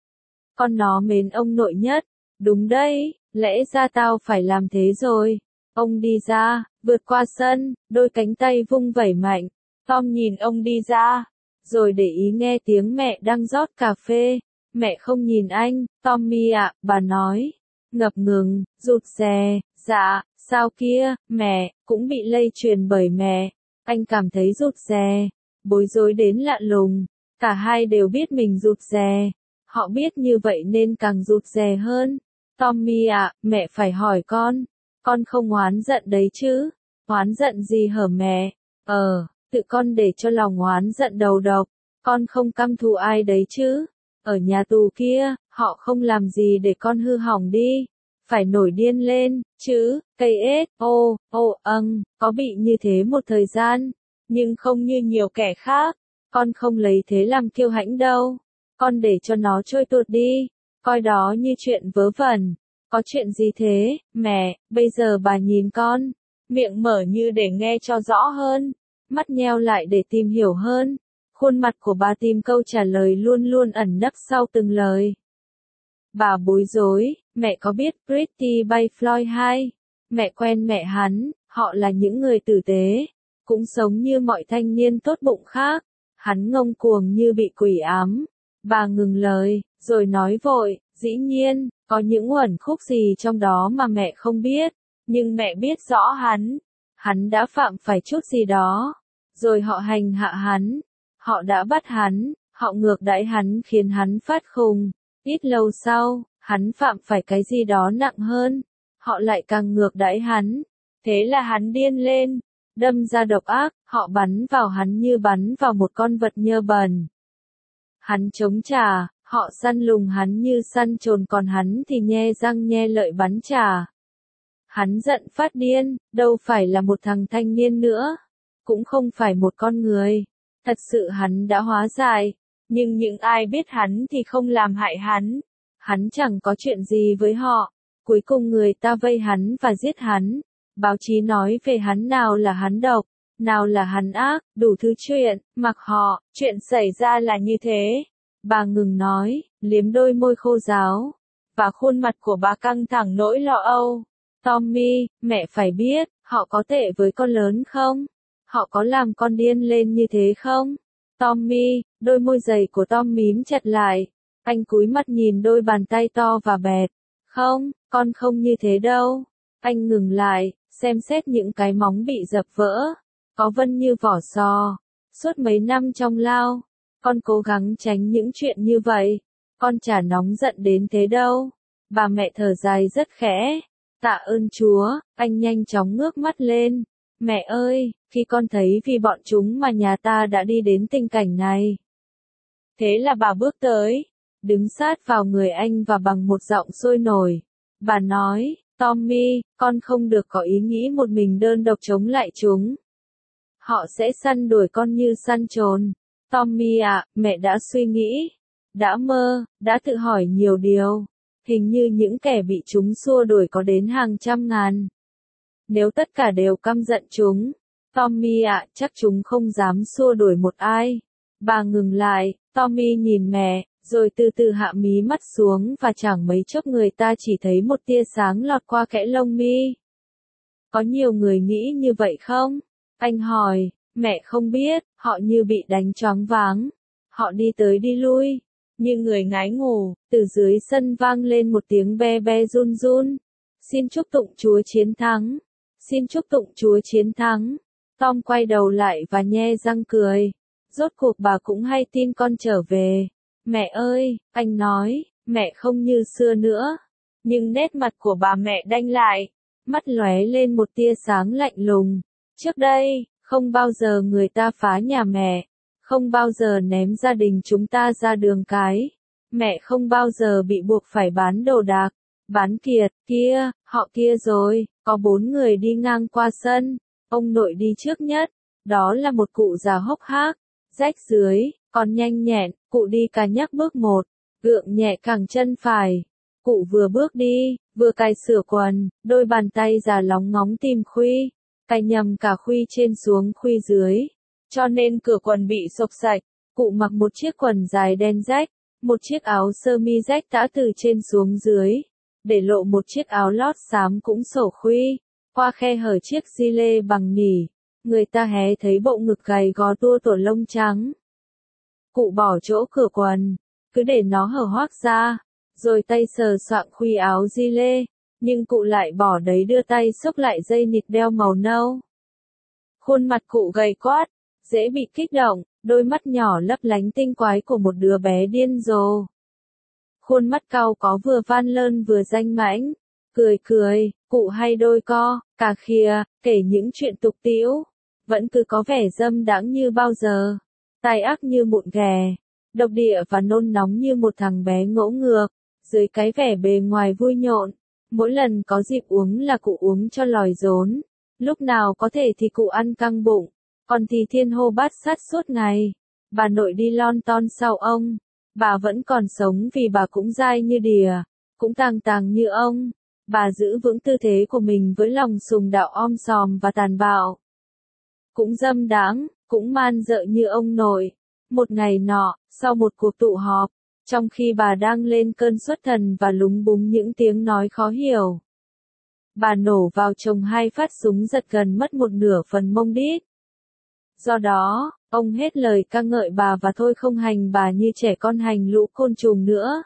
Con nó mến ông nội nhất. Đúng đấy, lẽ ra tao phải làm thế rồi. Ông đi ra, vượt qua sân, đôi cánh tay vung vẩy mạnh. Tom nhìn ông đi ra, rồi để ý nghe tiếng mẹ đang rót cà phê. Mẹ không nhìn anh, Tommy ạ, bà nói. Ngập ngừng, rụt rè, dạ, sao kia, mẹ, cũng bị lây truyền bởi mẹ. Anh cảm thấy rụt rè, bối rối đến lạ lùng. Cả hai đều biết mình rụt rè. Họ biết như vậy nên càng rụt rè hơn. Tommy ạ, mẹ phải hỏi con. Con không oán giận đấy chứ? Oán giận gì hở mẹ? Ờ, tự con để cho lòng oán giận đầu độc. Con không căm thù ai đấy chứ? Ở nhà tù kia, họ không làm gì để con hư hỏng đi. Phải nổi điên lên, chứ, cây ết, ô, ô, âng, có bị như thế một thời gian. Nhưng không như nhiều kẻ khác. Con không lấy thế làm kiêu hãnh đâu. Con để cho nó trôi tuột đi. Coi đó như chuyện vớ vẩn. Có chuyện gì thế, mẹ, bây giờ bà nhìn con. Miệng mở như để nghe cho rõ hơn. Mắt nheo lại để tìm hiểu hơn. Khuôn mặt của bà tìm câu trả lời luôn luôn ẩn nấp sau từng lời. Bà bối rối, mẹ có biết Pretty Bay Floyd hai? Mẹ quen mẹ hắn, họ là những người tử tế. Cũng sống như mọi thanh niên tốt bụng khác. Hắn ngông cuồng như bị quỷ ám. Bà ngừng lời, rồi nói vội, dĩ nhiên, có những uẩn khúc gì trong đó mà mẹ không biết. Nhưng mẹ biết rõ hắn. Hắn đã phạm phải chút gì đó. Rồi họ hành hạ hắn. Họ đã bắt hắn. Họ ngược đãi hắn khiến hắn phát khùng. Ít lâu sau, hắn phạm phải cái gì đó nặng hơn. Họ lại càng ngược đãi hắn. Thế là hắn điên lên. Đâm ra độc ác, họ bắn vào hắn như bắn vào một con vật nhơ bẩn. Hắn chống trả, họ săn lùng hắn như săn trồn còn hắn thì nhe răng nhe lợi bắn trả. Hắn giận phát điên, đâu phải là một thằng thanh niên nữa. Cũng không phải một con người. Thật sự hắn đã hóa dại. Nhưng những ai biết hắn thì không làm hại hắn. Hắn chẳng có chuyện gì với họ. Cuối cùng người ta vây hắn và giết hắn. Báo chí nói về hắn nào là hắn độc, nào là hắn ác, đủ thứ chuyện, mặc họ, chuyện xảy ra là như thế. Bà ngừng nói, liếm đôi môi khô ráo, và khuôn mặt của bà căng thẳng nỗi lo âu. Tommy, mẹ phải biết, họ có tệ với con lớn không? Họ có làm con điên lên như thế không? Tommy, đôi môi dày của Tom mím chặt lại. Anh cúi mắt nhìn đôi bàn tay to và bẹt. Không, con không như thế đâu. Anh ngừng lại, xem xét những cái móng bị dập vỡ. Có vân như vỏ sò. Suốt mấy năm trong lao, con cố gắng tránh những chuyện như vậy. Con chả nóng giận đến thế đâu. Bà mẹ thở dài rất khẽ. Tạ ơn Chúa, anh nhanh chóng ngước mắt lên. Mẹ ơi, khi con thấy vì bọn chúng mà nhà ta đã đi đến tình cảnh này. Thế là bà bước tới, đứng sát vào người anh và bằng một giọng sôi nổi. Bà nói, Tommy, con không được có ý nghĩ một mình đơn độc chống lại chúng. Họ sẽ săn đuổi con như săn trồn. Tommy ạ, mẹ đã suy nghĩ, đã mơ, đã tự hỏi nhiều điều. Hình như những kẻ bị chúng xua đuổi có đến hàng trăm ngàn. Nếu tất cả đều căm giận chúng, Tommy ạ, chắc chúng không dám xua đuổi một ai. Bà ngừng lại, Tommy nhìn mẹ, rồi từ từ hạ mí mắt xuống và chẳng mấy chốc người ta chỉ thấy một tia sáng lọt qua kẽ lông mi. Có nhiều người nghĩ như vậy không? Anh hỏi, mẹ không biết, họ như bị đánh choáng váng. Họ đi tới đi lui, như người ngái ngủ, từ dưới sân vang lên một tiếng be be run run. Xin chúc tụng Chúa chiến thắng. Xin chúc tụng Chúa chiến thắng. Tom quay đầu lại và nhe răng cười. Rốt cuộc bà cũng hay tin con trở về. Mẹ ơi, anh nói, mẹ không như xưa nữa. Nhưng nét mặt của bà mẹ đanh lại, mắt lóe lên một tia sáng lạnh lùng. Trước đây, không bao giờ người ta phá nhà mẹ. Không bao giờ ném gia đình chúng ta ra đường cái. Mẹ không bao giờ bị buộc phải bán đồ đạc. Bán kiệt, kia, họ kia rồi, có bốn người đi ngang qua sân. Ông nội đi trước nhất. Đó là một cụ già hốc hác, rách dưới, còn nhanh nhẹn. Cụ đi cà nhắc bước một, gượng nhẹ cẳng chân phải. Cụ vừa bước đi, vừa cài sửa quần, đôi bàn tay già lóng ngóng tìm khuy. Cài nhầm cả khuy trên xuống khuy dưới. Cho nên cửa quần bị xộc sạch. Cụ mặc một chiếc quần dài đen rách, một chiếc áo sơ mi rách tã từ trên xuống dưới, để lộ một chiếc áo lót xám cũng xổ khuy. Qua khe hở chiếc gi lê bằng nỉ, người ta hé thấy bộ ngực gầy gò tua tủa lông trắng. Cụ bỏ chỗ cửa quần, cứ để nó hở hoác ra, rồi tay sờ soạng khuy áo gi lê, nhưng cụ lại bỏ đấy đưa tay xốc lại dây nịt đeo màu nâu. Khuôn mặt cụ gầy quát, dễ bị kích động, đôi mắt nhỏ lấp lánh tinh quái của một đứa bé điên rồ. Khuôn mắt cau có vừa van lơn vừa danh mãnh, cười cười, cụ hay đôi co, cà khịa, kể những chuyện tục tĩu, vẫn cứ có vẻ dâm đãng như bao giờ, tai ác như mụn ghè, độc địa và nôn nóng như một thằng bé ngỗ ngược, dưới cái vẻ bề ngoài vui nhộn. Mỗi lần có dịp uống là cụ uống cho lòi rốn, lúc nào có thể thì cụ ăn căng bụng, còn thì thiên hô bát sát suốt ngày. Bà nội đi lon ton sau ông, bà vẫn còn sống vì bà cũng dai như đìa, cũng tàng tàng như ông. Bà giữ vững tư thế của mình với lòng sùng đạo om sòm và tàn bạo. Cũng dâm đãng, cũng man dợ như ông nội. Một ngày nọ, sau một cuộc tụ họp, trong khi bà đang lên cơn xuất thần và lúng búng những tiếng nói khó hiểu, bà nổ vào chồng hai phát súng giật gần mất một nửa phần mông đít. Do đó, ông hết lời ca ngợi bà và thôi không hành bà như trẻ con hành lũ côn trùng nữa.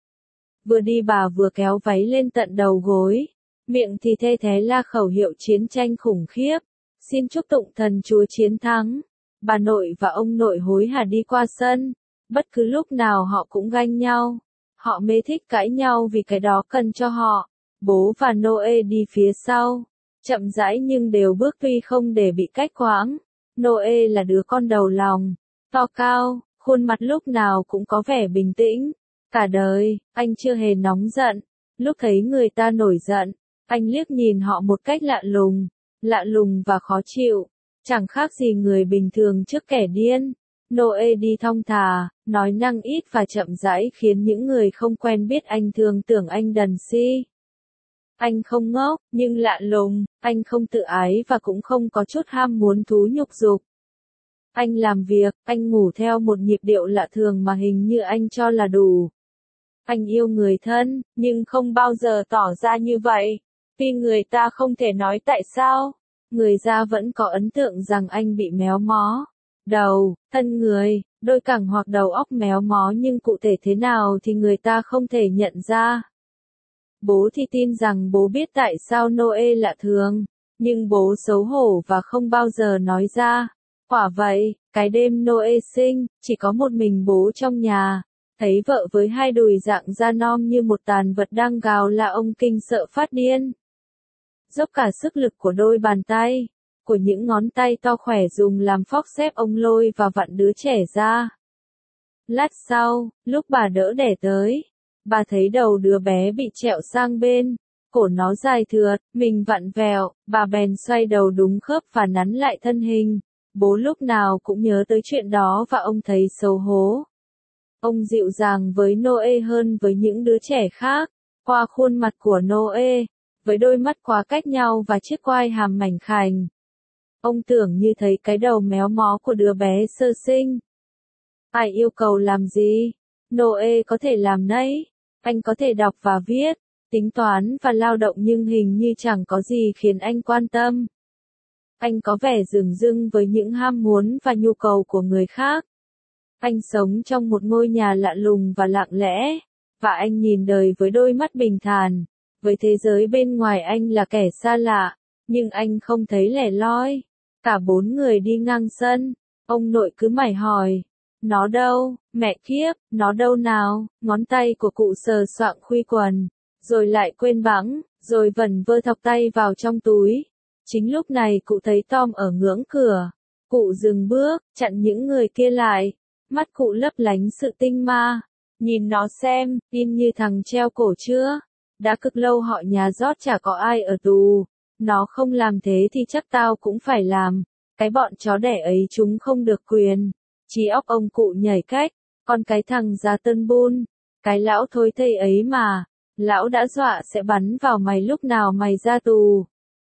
Vừa đi bà vừa kéo váy lên tận đầu gối, miệng thì thê thé la khẩu hiệu chiến tranh khủng khiếp. Xin chúc tụng thần Chúa chiến thắng. Bà nội và ông nội hối hả đi qua sân, bất cứ lúc nào họ cũng ganh nhau. Họ mê thích cãi nhau vì cái đó cần cho họ. Bố và Noe đi phía sau, chậm rãi nhưng đều bước tuy không để bị cách quãng. Noe là đứa con đầu lòng, to cao, khuôn mặt lúc nào cũng có vẻ bình tĩnh. Cả đời, anh chưa hề nóng giận. Lúc thấy người ta nổi giận, anh liếc nhìn họ một cách lạ lùng, lạ lùng và khó chịu. Chẳng khác gì người bình thường trước kẻ điên. Noe đi thong thả, nói năng ít và chậm rãi khiến những người không quen biết anh thường tưởng anh đần si. Anh không ngốc, nhưng lạ lùng, anh không tự ái và cũng không có chút ham muốn thú nhục dục. Anh làm việc, anh ngủ theo một nhịp điệu lạ thường mà hình như anh cho là đủ. Anh yêu người thân, nhưng không bao giờ tỏ ra như vậy. Vì người ta không thể nói tại sao. Người ta vẫn có ấn tượng rằng anh bị méo mó. Đầu, thân người, đôi cẳng hoặc đầu óc méo mó nhưng cụ thể thế nào thì người ta không thể nhận ra. Bố thì tin rằng bố biết tại sao Noe lạ thường, nhưng bố xấu hổ và không bao giờ nói ra. Quả vậy, cái đêm Noe sinh, chỉ có một mình bố trong nhà, thấy vợ với hai đùi dạng da non như một tàn vật đang gào là ông kinh sợ phát điên. Dốc cả sức lực của đôi bàn tay, của những ngón tay to khỏe dùng làm phóc xếp ông lôi và vặn đứa trẻ ra. Lát sau, lúc bà đỡ đẻ tới, bà thấy đầu đứa bé bị trẹo sang bên, cổ nó dài thượt, mình vặn vẹo, bà bèn xoay đầu đúng khớp và nắn lại thân hình. Bố lúc nào cũng nhớ tới chuyện đó và ông thấy xấu hổ. Ông dịu dàng với Noe hơn với những đứa trẻ khác, qua khuôn mặt của Noe, với đôi mắt quá cách nhau và chiếc quai hàm mảnh khảnh. Ông tưởng như thấy cái đầu méo mó của đứa bé sơ sinh. Ai yêu cầu làm gì? Noe có thể làm nấy. Anh có thể đọc và viết, tính toán và lao động nhưng hình như chẳng có gì khiến anh quan tâm. Anh có vẻ dửng dưng với những ham muốn và nhu cầu của người khác. Anh sống trong một ngôi nhà lạ lùng và lặng lẽ, và anh nhìn đời với đôi mắt bình thản. Với thế giới bên ngoài anh là kẻ xa lạ, nhưng anh không thấy lẻ loi. Cả bốn người đi ngang sân, ông nội cứ mải hỏi. Nó đâu, mẹ kiếp, nó đâu nào? Ngón tay của cụ sờ soạng khuy quần, rồi lại quên bẵng, rồi vẩn vơ thọc tay vào trong túi. Chính lúc này cụ thấy Tom ở ngưỡng cửa. Cụ dừng bước, chặn những người kia lại. Mắt cụ lấp lánh sự tinh ma. Nhìn nó xem, in như thằng treo cổ chưa? Đã cực lâu họ nhà rót chả có ai ở tù. Nó không làm thế thì chắc tao cũng phải làm. Cái bọn chó đẻ ấy chúng không được quyền. Trí óc ông cụ nhảy cách. Còn cái thằng già tân bun, cái lão thối thây ấy mà. Lão đã dọa sẽ bắn vào mày lúc nào mày ra tù.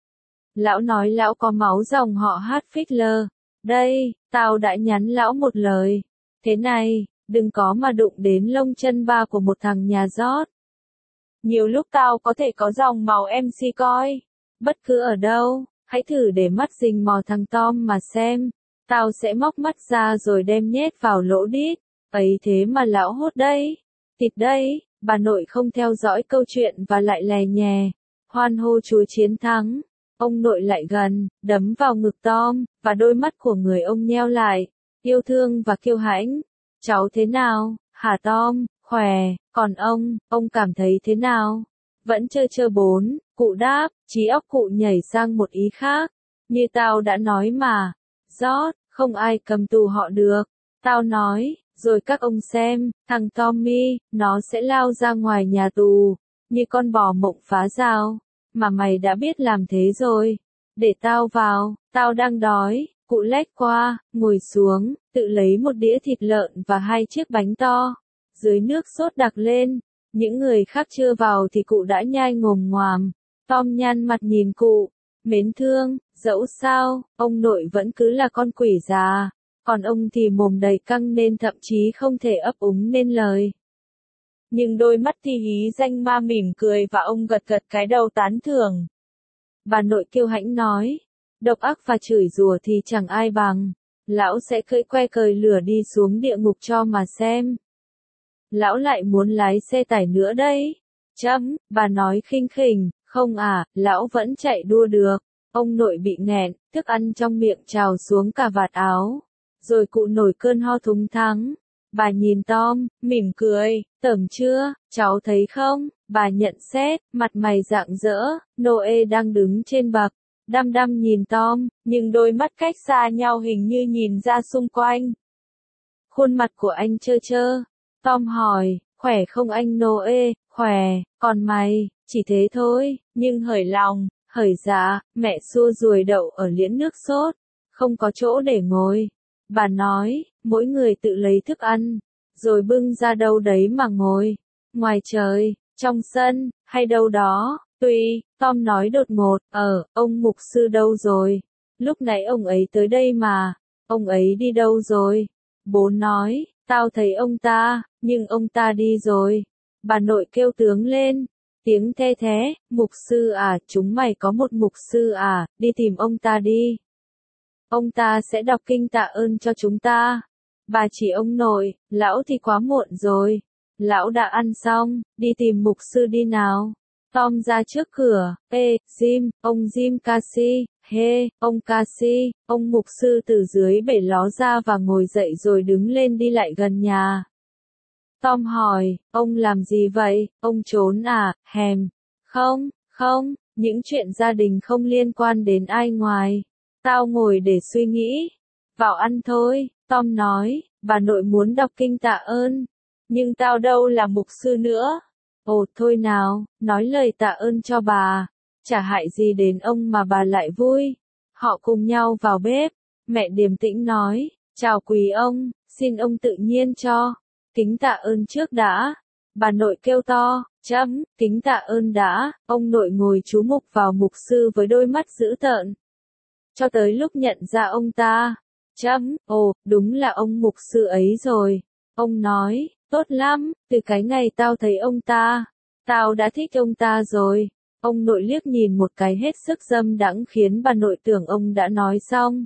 Lão nói lão có máu dòng họ Hitler. Đây, tao đã nhắn lão một lời. Thế này, đừng có mà đụng đến lông chân ba của một thằng nhà rót. Nhiều lúc tao có thể có dòng màu em xê coi. Bất cứ ở đâu, hãy thử để mắt rình mò thằng Tom mà xem. Tao sẽ móc mắt ra rồi đem nhét vào lỗ đít. Ấy thế mà lão hốt đấy. Thịt đây, bà nội không theo dõi câu chuyện và lại lè nhè. Hoan hô Chúa chiến thắng. Ông nội lại gần, đấm vào ngực Tom, và đôi mắt của người ông nheo lại. Yêu thương và kiêu hãnh. Cháu thế nào, hả Tom? Khỏe, còn ông, ông cảm thấy thế nào? Vẫn chơi chơi bốn, cụ đáp, trí óc cụ nhảy sang một ý khác. Như tao đã nói mà. Rót, không ai cầm tù họ được. Tao nói, rồi các ông xem, thằng Tommy, nó sẽ lao ra ngoài nhà tù, như con bò mộng phá rào. Mà mày đã biết làm thế rồi. Để tao vào, tao đang đói. Cụ lách qua, ngồi xuống, tự lấy một đĩa thịt lợn và hai chiếc bánh to. Dưới nước sốt đặc lên. Những người khác chưa vào thì cụ đã nhai ngồm ngoàm. Tom nhăn mặt nhìn cụ. Mến thương, dẫu sao, ông nội vẫn cứ là con quỷ già. Còn ông thì mồm đầy căng nên thậm chí không thể ấp úng nên lời. Nhưng đôi mắt thì hí danh ma mỉm cười và ông gật gật cái đầu tán thưởng. Bà nội kiêu hãnh nói. Độc ác và chửi rủa thì chẳng ai bằng. Lão sẽ cưỡi que cời lửa đi xuống địa ngục cho mà xem. Lão lại muốn lái xe tải nữa đấy. Chấm, bà nói khinh khỉnh, không à, lão vẫn chạy đua được. Ông nội bị nghẹn, thức ăn trong miệng trào xuống cả vạt áo. Rồi cụ nổi cơn ho thúng thắng. Bà nhìn Tom, mỉm cười, tởm chưa, cháu thấy không? Bà nhận xét, mặt mày rạng rỡ. Noe đang đứng trên bậc, đăm đăm nhìn Tom, nhưng đôi mắt cách xa nhau hình như nhìn ra xung quanh. Khuôn mặt của anh trơ trơ. Tom hỏi, khỏe không anh Noe? Khỏe, còn mày? Chỉ thế thôi, nhưng hởi lòng, hởi dạ, mẹ xua ruồi đậu ở liễn nước sốt. Không có chỗ để ngồi. Bà nói, mỗi người tự lấy thức ăn, rồi bưng ra đâu đấy mà ngồi. Ngoài trời, trong sân, hay đâu đó, tùy. Tom nói đột ngột, ờ, ông mục sư đâu rồi? Lúc nãy ông ấy tới đây mà. Ông ấy đi đâu rồi? Bố nói, tao thấy ông ta, nhưng ông ta đi rồi. Bà nội kêu tướng lên. Tiếng the thế, mục sư à, chúng mày có một mục sư à, đi tìm ông ta đi. Ông ta sẽ đọc kinh tạ ơn cho chúng ta. Bà chỉ ông nội, lão thì quá muộn rồi. Lão đã ăn xong, đi tìm mục sư đi nào. Tom ra trước cửa, ê, Jim, ông Jim Casey, hê, ông Casey, ông mục sư từ dưới bể ló ra và ngồi dậy rồi đứng lên đi lại gần nhà. Tom hỏi, ông làm gì vậy, ông trốn à, hèm. Không, không, những chuyện gia đình không liên quan đến ai ngoài. Tao ngồi để suy nghĩ. Vào ăn thôi, Tom nói, bà nội muốn đọc kinh tạ ơn. Nhưng tao đâu là mục sư nữa. Ồ thôi nào, nói lời tạ ơn cho bà. Chả hại gì đến ông mà bà lại vui. Họ cùng nhau vào bếp. Mẹ điềm tĩnh nói, chào quý ông, xin ông tự nhiên cho. Kính tạ ơn trước đã. Bà nội kêu to, chấm, kính tạ ơn đã. Ông nội ngồi chú mục vào mục sư với đôi mắt dữ tợn. Cho tới lúc nhận ra ông ta. Chấm, ồ, đúng là ông mục sư ấy rồi. Ông nói, tốt lắm, từ cái ngày tao thấy ông ta, tao đã thích ông ta rồi. Ông nội liếc nhìn một cái hết sức dâm đãng khiến bà nội tưởng ông đã nói xong.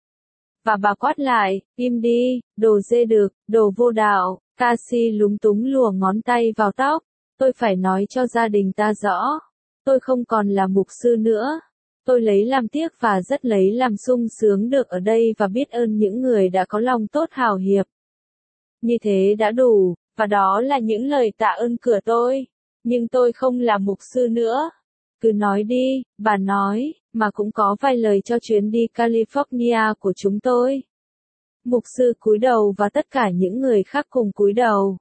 Và bà quát lại, im đi, đồ dê được, đồ vô đạo. Casey lúng túng lùa ngón tay vào tóc. Tôi phải nói cho gia đình ta rõ. Tôi không còn là mục sư nữa. Tôi lấy làm tiếc và rất lấy làm sung sướng được ở đây và biết ơn những người đã có lòng tốt hào hiệp. Như thế đã đủ, và đó là những lời tạ ơn của tôi. Nhưng tôi không là mục sư nữa. Cứ nói đi, bà nói, mà cũng có vài lời cho chuyến đi California của chúng tôi. Mục sư cúi đầu và tất cả những người khác cùng cúi đầu.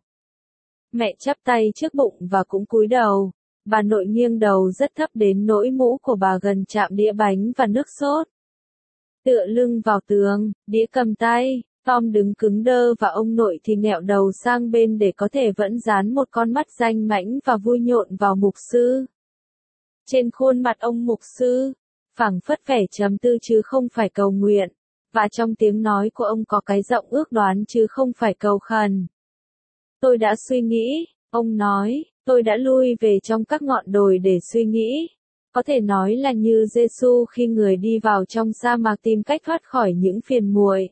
Mẹ chắp tay trước bụng và cũng cúi đầu. Bà nội nghiêng đầu rất thấp đến nỗi mũ của bà gần chạm đĩa bánh và nước sốt. Tựa lưng vào tường, đĩa cầm tay, Tom đứng cứng đơ và ông nội thì nghẹo đầu sang bên để có thể vẫn dán một con mắt danh mãnh và vui nhộn vào mục sư. Trên khuôn mặt ông mục sư, phảng phất vẻ trầm tư chứ không phải cầu nguyện, và trong tiếng nói của ông có cái giọng ước đoán chứ không phải cầu khẩn. Tôi đã suy nghĩ, ông nói, tôi đã lui về trong các ngọn đồi để suy nghĩ. Có thể nói là như Giêsu khi người đi vào trong sa mạc tìm cách thoát khỏi những phiền muội.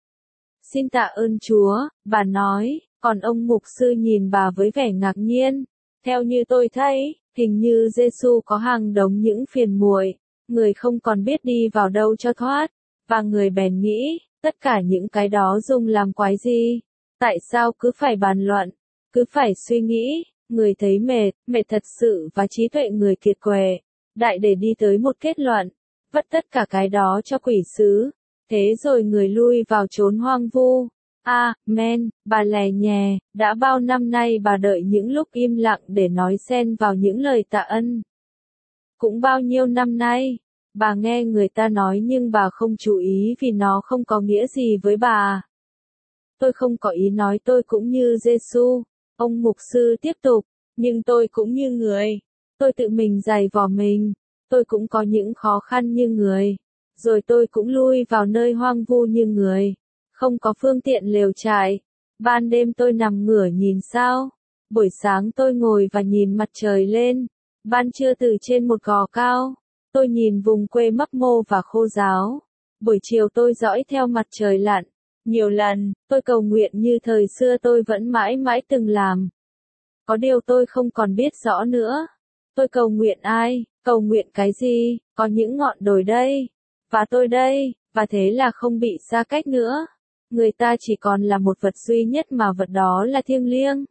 Xin tạ ơn Chúa, bà nói, còn ông mục sư nhìn bà với vẻ ngạc nhiên. Theo như tôi thấy, hình như Giêsu có hàng đống những phiền muội, người không còn biết đi vào đâu cho thoát, và người bèn nghĩ, tất cả những cái đó dùng làm quái gì? Tại sao cứ phải bàn luận, cứ phải suy nghĩ, người thấy mệt, mệt thật sự và trí tuệ người kiệt quệ, đại để đi tới một kết luận, vất tất cả cái đó cho quỷ sứ. Thế rồi người lui vào chốn hoang vu. Amen, bà lè nhè, đã bao năm nay bà đợi những lúc im lặng để nói xen vào những lời tạ ân. Cũng bao nhiêu năm nay, bà nghe người ta nói nhưng bà không chú ý vì nó không có nghĩa gì với bà. Tôi không có ý nói tôi cũng như Giêsu, ông mục sư tiếp tục, nhưng tôi cũng như người. Tôi tự mình giày vò mình, tôi cũng có những khó khăn như người. Rồi tôi cũng lui vào nơi hoang vu như người. Không có phương tiện lều trại. Ban đêm tôi nằm ngửa nhìn sao. Buổi sáng tôi ngồi và nhìn mặt trời lên. Ban trưa từ trên một gò cao. Tôi nhìn vùng quê mấp mô và khô ráo. Buổi chiều tôi dõi theo mặt trời lặn. Nhiều lần, tôi cầu nguyện như thời xưa tôi vẫn mãi mãi từng làm. Có điều tôi không còn biết rõ nữa. Tôi cầu nguyện ai, cầu nguyện cái gì, có những ngọn đồi đây. Và tôi đây, và thế là không bị xa cách nữa. Người ta chỉ còn là một vật duy nhất mà vật đó là thiêng liêng.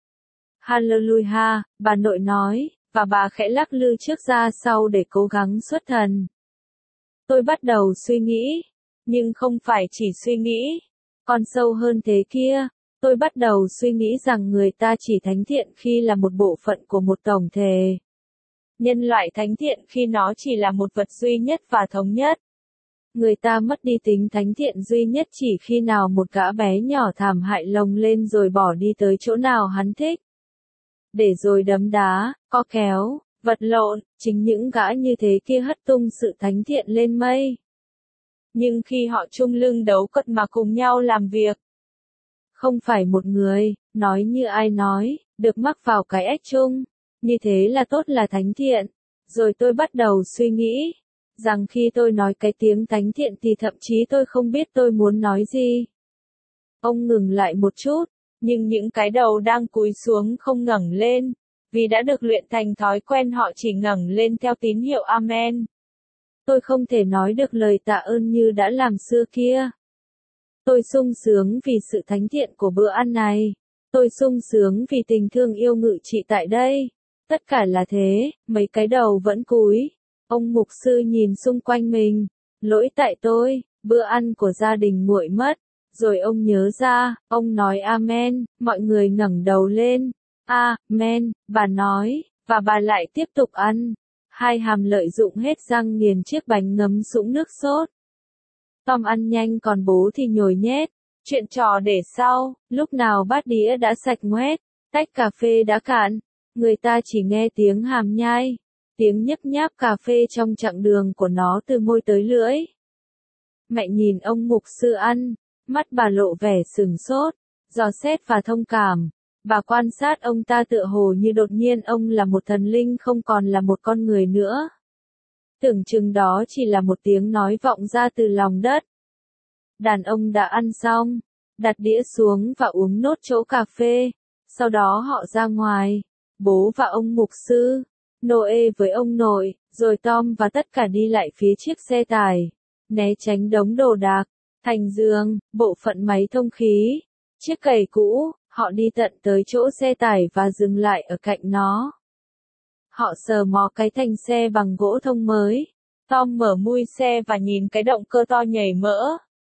Hallelujah, bà nội nói, và bà khẽ lắc lư trước ra sau để cố gắng xuất thần. Tôi bắt đầu suy nghĩ, nhưng không phải chỉ suy nghĩ, còn sâu hơn thế kia. Tôi bắt đầu suy nghĩ rằng người ta chỉ thánh thiện khi là một bộ phận của một tổng thể. Nhân loại thánh thiện khi nó chỉ là một vật duy nhất và thống nhất. Người ta mất đi tính thánh thiện duy nhất chỉ khi nào một gã bé nhỏ thảm hại lồng lên rồi bỏ đi tới chỗ nào hắn thích. Để rồi đấm đá, co kéo, vật lộn, chính những gã như thế kia hất tung sự thánh thiện lên mây. Nhưng khi họ chung lưng đấu cật mà cùng nhau làm việc, không phải một người, nói như ai nói, được mắc vào cái ách chung, như thế là tốt là thánh thiện. Rồi tôi bắt đầu suy nghĩ, rằng khi tôi nói cái tiếng thánh thiện thì thậm chí tôi không biết tôi muốn nói gì. Ông ngừng lại một chút, nhưng những cái đầu đang cúi xuống không ngẩng lên, vì đã được luyện thành thói quen họ chỉ ngẩng lên theo tín hiệu Amen. Tôi không thể nói được lời tạ ơn như đã làm xưa kia. Tôi sung sướng vì sự thánh thiện của bữa ăn này. Tôi sung sướng vì tình thương yêu ngự trị tại đây. Tất cả là thế, mấy cái đầu vẫn cúi. Ông mục sư nhìn xung quanh mình. Lỗi tại tôi, bữa ăn của gia đình nguội mất. Rồi ông nhớ ra, ông nói Amen, mọi người ngẩng đầu lên. Amen, bà nói, và bà lại tiếp tục ăn. Hai hàm lợi dụng hết răng nghiền chiếc bánh ngấm sũng nước sốt. Tom ăn nhanh còn bố thì nhồi nhét. Chuyện trò để sau, lúc nào bát đĩa đã sạch ngoét, tách cà phê đã cạn. Người ta chỉ nghe tiếng hàm nhai, tiếng nhấp nháp cà phê trong chặng đường của nó từ môi tới lưỡi. Mẹ nhìn ông mục sư ăn, mắt bà lộ vẻ sừng sốt, dò xét và thông cảm. Bà quan sát ông ta tựa hồ như đột nhiên ông là một thần linh không còn là một con người nữa. Tưởng chừng đó chỉ là một tiếng nói vọng ra từ lòng đất. Đàn ông đã ăn xong, đặt đĩa xuống và uống nốt chỗ cà phê. Sau đó họ ra ngoài, bố và ông mục sư, Noe với ông nội, rồi Tom và tất cả đi lại phía chiếc xe tải, né tránh đống đồ đạc, thành giường, bộ phận máy thông khí, chiếc cày cũ. Họ đi tận tới chỗ xe tải và dừng lại ở cạnh nó. Họ sờ mò cái thành xe bằng gỗ thông mới. Tom mở mui xe và nhìn cái động cơ to nhảy mỡ.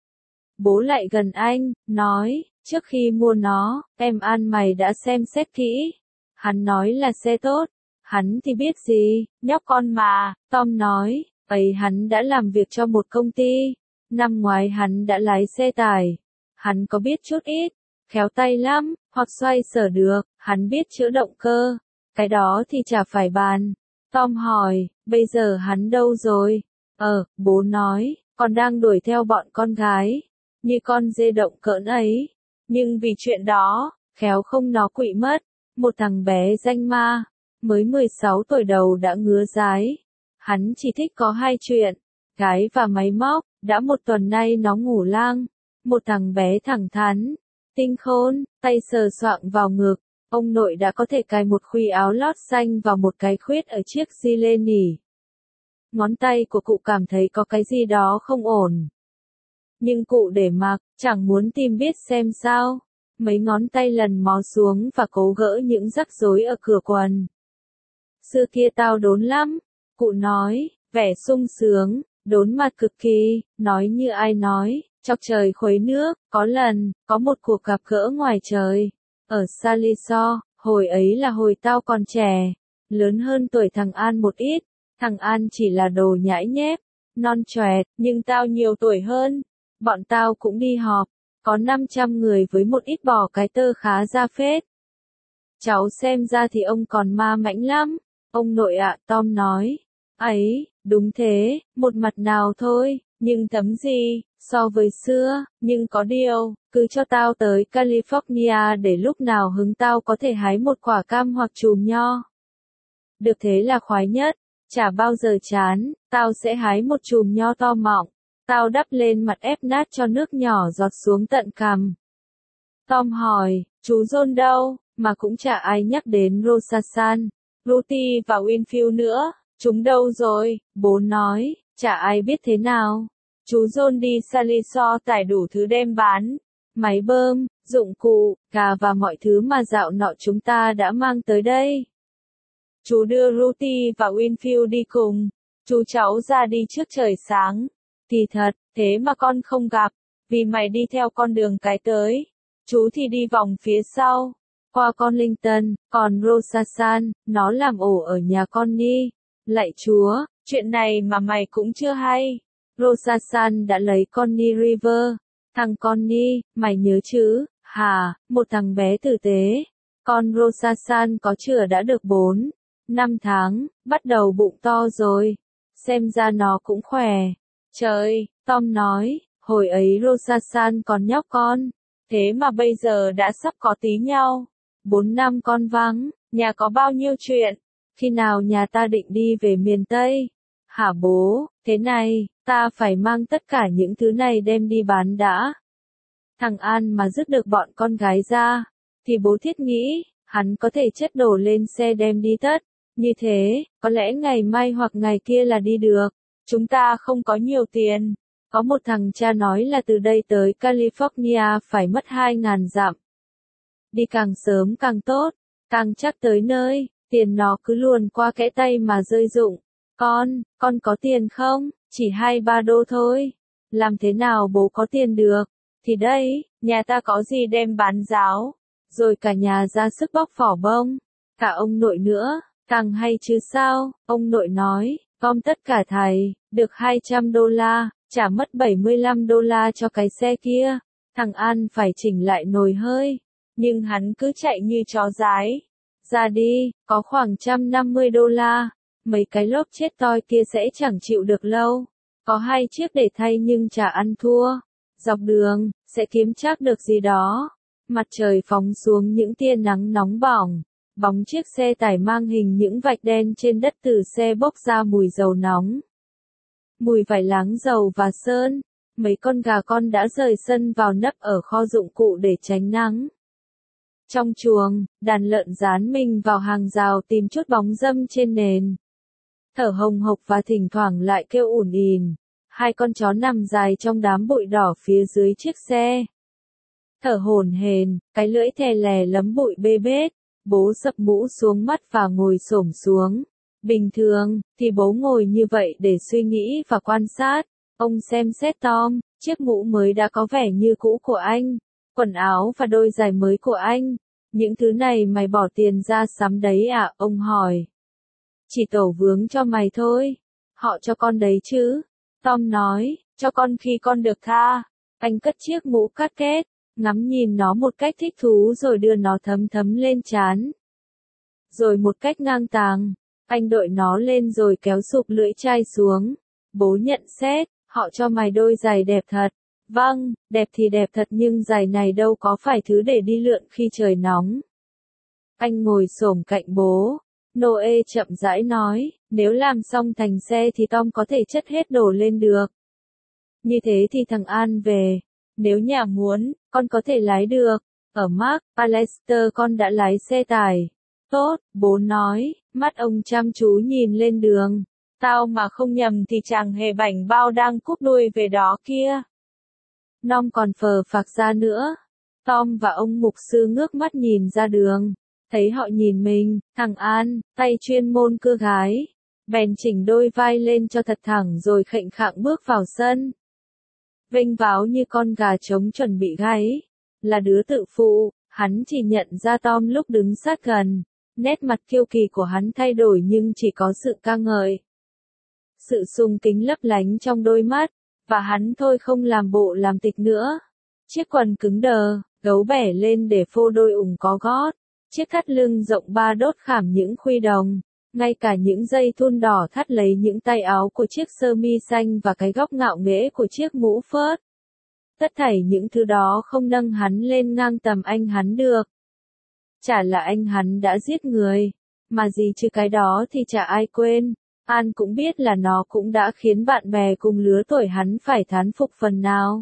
Bố lại gần anh, nói, trước khi mua nó, em An mày đã xem xét kỹ. Hắn nói là xe tốt. Hắn thì biết gì, nhóc con mà, Tom nói, ấy hắn đã làm việc cho một công ty. Năm ngoái hắn đã lái xe tải. Hắn có biết chút ít. Khéo tay lắm, hoặc xoay sở được, hắn biết chữa động cơ. Cái đó thì chả phải bàn. Tom hỏi, bây giờ hắn đâu rồi? Ờ, bố nói, còn đang đuổi theo bọn con gái. Như con dê động cỡn ấy. Nhưng vì chuyện đó, khéo không nó quỵ mất. Một thằng bé danh ma, mới mười sáu tuổi đầu đã ngứa dái. Hắn chỉ thích có hai chuyện, gái và máy móc. Đã một tuần nay nó ngủ lang. Một thằng bé thẳng thắn, tinh khôn, tay sờ soạng vào ngực. Ông nội đã có thể cài một khuy áo lót xanh vào một cái khuyết ở chiếc gilet nỉ. Ngón tay của cụ cảm thấy có cái gì đó không ổn. Nhưng cụ để mặc, chẳng muốn tìm biết xem sao. Mấy ngón tay lần mò xuống và cố gỡ những rắc rối ở cửa quần. Xưa kia tao đốn lắm, cụ nói, vẻ sung sướng, đốn mặt cực kỳ, nói như ai nói. Chọc trời khuấy nước, có lần, có một cuộc gặp gỡ ngoài trời. Ở Saliso, hồi ấy là hồi tao còn trẻ. Lớn hơn tuổi thằng An một ít. Thằng An chỉ là đồ nhãi nhép, non choẹt, nhưng tao nhiều tuổi hơn. Bọn tao cũng đi họp. Có năm trăm người với một ít bò cái tơ khá ra phết. Cháu xem ra thì ông còn ma mãnh lắm. Ông nội ạ, Tom nói. Ấy, đúng thế, một mặt nào thôi, nhưng thấm gì, so với xưa, nhưng có điều, cứ cho tao tới California để lúc nào hứng tao có thể hái một quả cam hoặc chùm nho. Được thế là khoái nhất, chả bao giờ chán, tao sẽ hái một chùm nho to mọng, tao đắp lên mặt ép nát cho nước nhỏ giọt xuống tận cằm. Tom hỏi, chú John đâu, mà cũng chả ai nhắc đến Rosasan, Ruthie và Winfield nữa, chúng đâu rồi, bố nói, chả ai biết thế nào. Chú John đi Saliso tải đủ thứ đem bán, máy bơm, dụng cụ, gà và mọi thứ mà dạo nọ chúng ta đã mang tới đây. Chú đưa Ruthie và Winfield đi cùng, chú cháu ra đi trước trời sáng. Thì thật, thế mà con không gặp, vì mày đi theo con đường cái tới. Chú thì đi vòng phía sau, qua con Linton, còn Rosasan, nó làm ổ ở nhà con Ni. Lạy Chúa, chuyện này mà mày cũng chưa hay. Rosasan đã lấy Connie River. Thằng Connie, mày nhớ chứ, hả, một thằng bé tử tế. Con Rosasan có chửa đã được bốn, năm tháng, bắt đầu bụng to rồi. Xem ra nó cũng khỏe. Trời, Tom nói, hồi ấy Rosasan còn nhóc con. Thế mà bây giờ đã sắp có tí nhau. Bốn năm con vắng, nhà có bao nhiêu chuyện. Khi nào nhà ta định đi về miền Tây? Hả bố, thế này, ta phải mang tất cả những thứ này đem đi bán đã. Thằng An mà dứt được bọn con gái ra, thì bố thiết nghĩ, hắn có thể chất đổ lên xe đem đi tất. Như thế, có lẽ ngày mai hoặc ngày kia là đi được. Chúng ta không có nhiều tiền. Có một thằng cha nói là từ đây tới California phải mất hai ngàn dặm. Đi càng sớm càng tốt, càng chắc tới nơi, tiền nó cứ luồn qua kẽ tay mà rơi rụng. Con, con có tiền không? Chỉ hai ba đô thôi. Làm thế nào bố có tiền được? Thì đây, nhà ta có gì đem bán giáo. Rồi cả nhà ra sức bóc vỏ bông. Cả ông nội nữa, càng hay chứ sao? Ông nội nói, gom tất cả thầy, được hai trăm đô la, trả mất bảy mươi lăm đô la cho cái xe kia. Thằng An phải chỉnh lại nồi hơi. Nhưng hắn cứ chạy như chó dái. Ra đi, có khoảng một trăm năm mươi đô la. Mấy cái lốp chết toi kia sẽ chẳng chịu được lâu. Có hai chiếc để thay nhưng chả ăn thua. Dọc đường, sẽ kiếm chắc được gì đó. Mặt trời phóng xuống những tia nắng nóng bỏng. Bóng chiếc xe tải mang hình những vạch đen trên đất từ xe bốc ra mùi dầu nóng. Mùi vải láng dầu và sơn. Mấy con gà con đã rời sân vào nấp ở kho dụng cụ để tránh nắng. Trong chuồng, đàn lợn dán mình vào hàng rào tìm chút bóng râm trên nền. Thở hồng hộc và thỉnh thoảng lại kêu ủn ỉn. Hai con chó nằm dài trong đám bụi đỏ phía dưới chiếc xe. Thở hổn hển, cái lưỡi thè lè lấm bụi bê bết. Bố sập mũ xuống mắt và ngồi xổm xuống. Bình thường, thì bố ngồi như vậy để suy nghĩ và quan sát. Ông xem xét Tom, chiếc mũ mới đã có vẻ như cũ của anh. Quần áo và đôi giày mới của anh. Những thứ này mày bỏ tiền ra sắm đấy à? Ông hỏi. Chỉ tổ vướng cho mày thôi. Họ cho con đấy chứ. Tom nói, cho con khi con được tha. Anh cất chiếc mũ cắt két, ngắm nhìn nó một cách thích thú rồi đưa nó thấm thấm lên trán. Rồi một cách ngang tàng, anh đội nó lên rồi kéo sụp lưỡi chai xuống. Bố nhận xét, họ cho mày đôi giày đẹp thật. Vâng, đẹp thì đẹp thật nhưng giày này đâu có phải thứ để đi lượn khi trời nóng. Anh ngồi xổm cạnh bố. Noe chậm rãi nói, nếu làm xong thành xe thì Tom có thể chất hết đồ lên được. Như thế thì thằng An về. Nếu nhà muốn, con có thể lái được. Ở Mark Palester con đã lái xe tải. Tốt, bố nói, mắt ông chăm chú nhìn lên đường. Tao mà không nhầm thì chàng hề bảnh bao đang cúp đuôi về đó kia. Nom còn phờ phạc ra nữa. Tom và ông mục sư ngước mắt nhìn ra đường. Thấy họ nhìn mình, thằng An, tay chuyên môn cưa gái. Bèn chỉnh đôi vai lên cho thật thẳng rồi khệnh khạng bước vào sân. Vênh váo như con gà trống chuẩn bị gáy. Là đứa tự phụ, hắn chỉ nhận ra Tom lúc đứng sát gần. Nét mặt kiêu kỳ của hắn thay đổi nhưng chỉ có sự ca ngợi. Sự sùng kính lấp lánh trong đôi mắt. Và hắn thôi không làm bộ làm tịch nữa. Chiếc quần cứng đờ, gấu bẻ lên để phô đôi ủng có gót. Chiếc thắt lưng rộng ba đốt khảm những khuy đồng. Ngay cả những dây thun đỏ thắt lấy những tay áo của chiếc sơ mi xanh và cái góc ngạo nghễ của chiếc mũ phớt. Tất thảy những thứ đó không nâng hắn lên ngang tầm anh hắn được. Chả là anh hắn đã giết người. Mà gì chứ cái đó thì chả ai quên. An cũng biết là nó cũng đã khiến bạn bè cùng lứa tuổi hắn phải thán phục phần nào.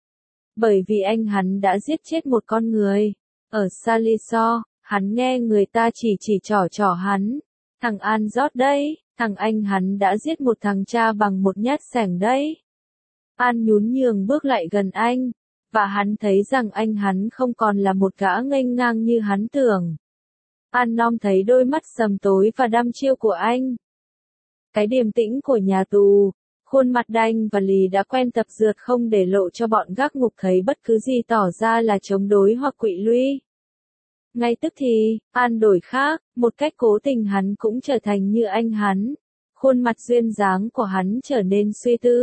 Bởi vì anh hắn đã giết chết một con người. Ở Saliso, hắn nghe người ta chỉ chỉ trỏ trỏ hắn. Thằng An rót đấy, thằng anh hắn đã giết một thằng cha bằng một nhát xẻng đấy. An nhún nhường bước lại gần anh. Và hắn thấy rằng anh hắn không còn là một gã nghênh ngang như hắn tưởng. An nom thấy đôi mắt sầm tối và đăm chiêu của anh. Cái điềm tĩnh của nhà tù, khuôn mặt đanh và lì đã quen tập rượt không để lộ cho bọn gác ngục thấy bất cứ gì tỏ ra là chống đối hoặc quỵ lũy. Ngay tức thì, An đổi khác, một cách cố tình hắn cũng trở thành như anh hắn. Khuôn mặt duyên dáng của hắn trở nên suy tư.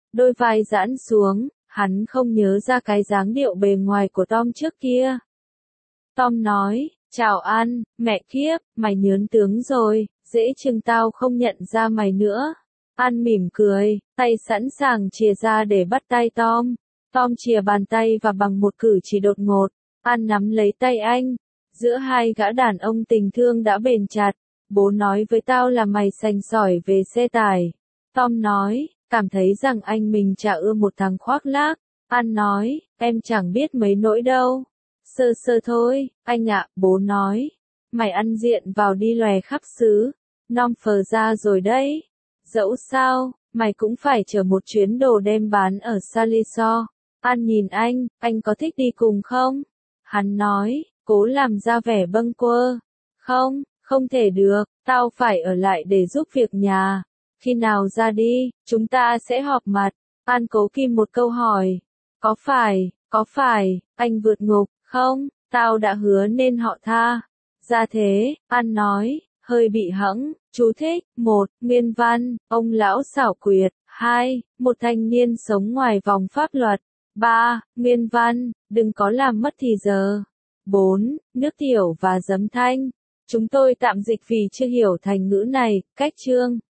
đôi vai giãn xuống, hắn không nhớ ra cái dáng điệu bề ngoài của Tom trước kia. Tom nói, chào An, mẹ kiếp, mày nhớn tướng rồi, dễ chừng tao không nhận ra mày nữa. An mỉm cười, tay sẵn sàng chìa ra để bắt tay Tom. Tom chìa bàn tay và bằng một cử chỉ đột ngột, An nắm lấy tay anh. Giữa hai gã đàn ông tình thương đã bền chặt. Bố nói với tao là mày sành sỏi về xe tải. Tom nói, cảm thấy rằng anh mình chả ưa một thằng khoác lác. An nói, em chẳng biết mấy nỗi đâu. Sơ sơ thôi, anh ạ, bố nói. Mày ăn diện vào đi lòe khắp xứ. Nom phờ ra rồi đấy. Dẫu sao, mày cũng phải chở một chuyến đồ đem bán ở Saliso. An nhìn anh, anh có thích đi cùng không? Hắn nói, cố làm ra vẻ bâng quơ. Không, không thể được, tao phải ở lại để giúp việc nhà. Khi nào ra đi, chúng ta sẽ họp mặt. An cố kìm một câu hỏi. Có phải, có phải, anh vượt ngục, không, tao đã hứa nên họ tha. Ra thế, An nói, hơi bị hẫng. Chú thích, một, nguyên văn, ông lão xảo quyệt. Hai, một thanh niên sống ngoài vòng pháp luật. Ba, nguyên văn, đừng có làm mất thì giờ. Bốn, nước tiểu và giấm thanh. Chúng tôi tạm dịch vì chưa hiểu thành ngữ này, cách chương.